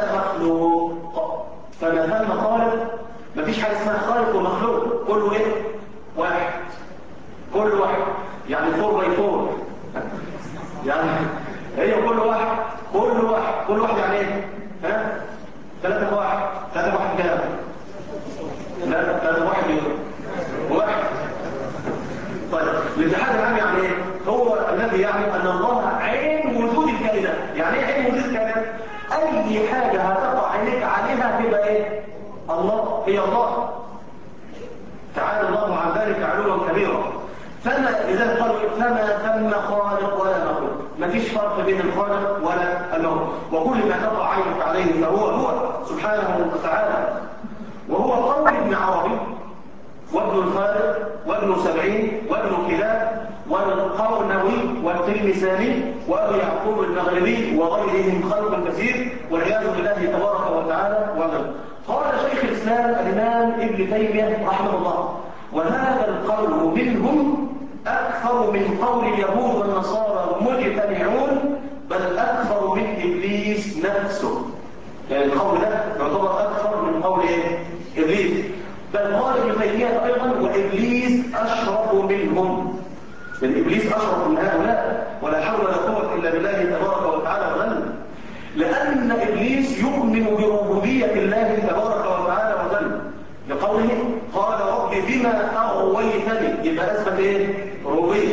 فما ثم خالق، مفيش حاجة اسمها خالق ومخلوق، كله ايه؟ واحد. كل واحد يعني 4 باي 4 يعني هي كل واحد كل واحد يعني ايه؟ ها؟ 3 واحد 3 واحد كام؟ لا 3 واحد واحد. طيب الاتحاد العام يعني ايه؟ هو الذي يعني ان الله عين وجود الكائنات. يعني ايه عين وجود الكائنات؟ اي حاجه هتقع عينيك عليها تبقى ايه؟ الله، هي الله. تعالى الله عن ذلك علوا كبيرا. إذا قالوا فما ثم خالق ولا مخلوق، ما فيش فرق بين الخالق ولا المخلوق، وكل ما تقع عينك عليه فهو سبحانه وتعالى. وهو قول ابن عربي وابن الخالق وابن سبعين وابن كلاب والقرنوي والتلمساني وابو يعقوب المغربي وغيرهم خلق كثير والعياذ بالله تبارك وتعالى وغيره. قال شيخ الاسلام الامام ابن تيميه رحمه الله: وهذا القول منهم اكثر من قول اليهود والنصارى مجتمعون، بل اكثر من ابليس نفسه. يعني القول ده يعتبر اكثر من قول ايه؟ ابليس. بل قال ابن تيميه ايضا: وابليس اشرف منهم. يعني ابليس اشرف من هؤلاء، ولا حول ولا قوه الا بالله تبارك وتعالى وغنى. لان ابليس يؤمن بربوبيه الله تبارك وتعالى وغنى، لقوله: قال رب بما اغويتني، يبقى اثبت ايه؟ ربوبيه.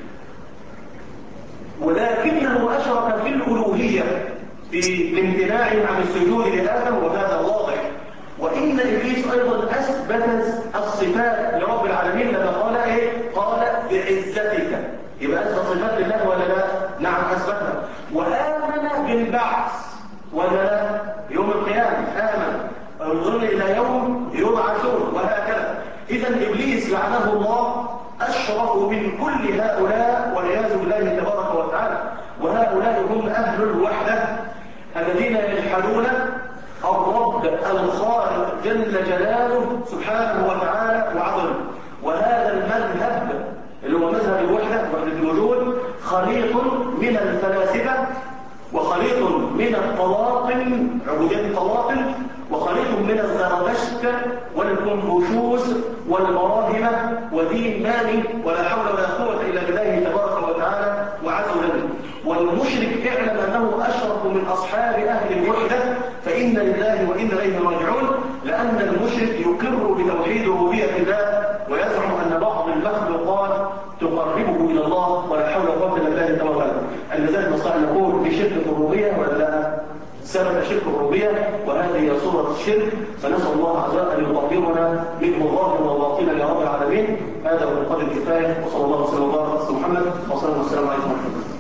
ولكنه اشرك في الالوهيه في الامتناع عن السجود لادم، وهذا واضح. وإن إبليس أيضا أثبت الصفات لرب العالمين لما قال إيه؟ قال بعزتك. يبقى أثبت صفات لله ولا لا؟ نعم أثبتها. وآمن بالبعث ولا لا؟ يوم القيامة آمن. انظروا إلى يوم يبعثون وهكذا. إذا إبليس لعنه الله أشرف من كل هؤلاء والعياذ بالله تبارك وتعالى. وهؤلاء هم أهل الوحدة الذين يجحدون الرب الخالق جل جلاله سبحانه وتعالى وعظمه. وهذا المذهب اللي هو مذهب الوحدة وحدة الوجود خليط من الفلاسفة وخليط من الطواطن عبودية الطواطن وخليط من الزرادشت والكنفوشوس والمراهمة ودين ماني ولا حول ولا قوة إلا بالله تبارك وتعالى وعز وجل. والمشرك اعلم أنه أشرف من أصحاب أهل الوحدة، فإن لله وإنا إليه راجعون. لأن المشرك يقر بتوحيد ربوبية الله ويزعم أن بعض المخلوقات تقربه إلى الله ولا حول ولا قوة إلا بالله تبارك وتعالى. لذلك نستطيع نقول بشرك الربوبية ولا لا؟ سبب شرك الربوبية، وهذه هي صورة الشرك. فنسأل الله عز وجل أن يطهرنا منه ظاهرا وباطنا يا رب العالمين. هذا هو القدر الكفاية، وصلى الله وسلم وبارك على محمد وصلى الله وسلم عليه وسلم.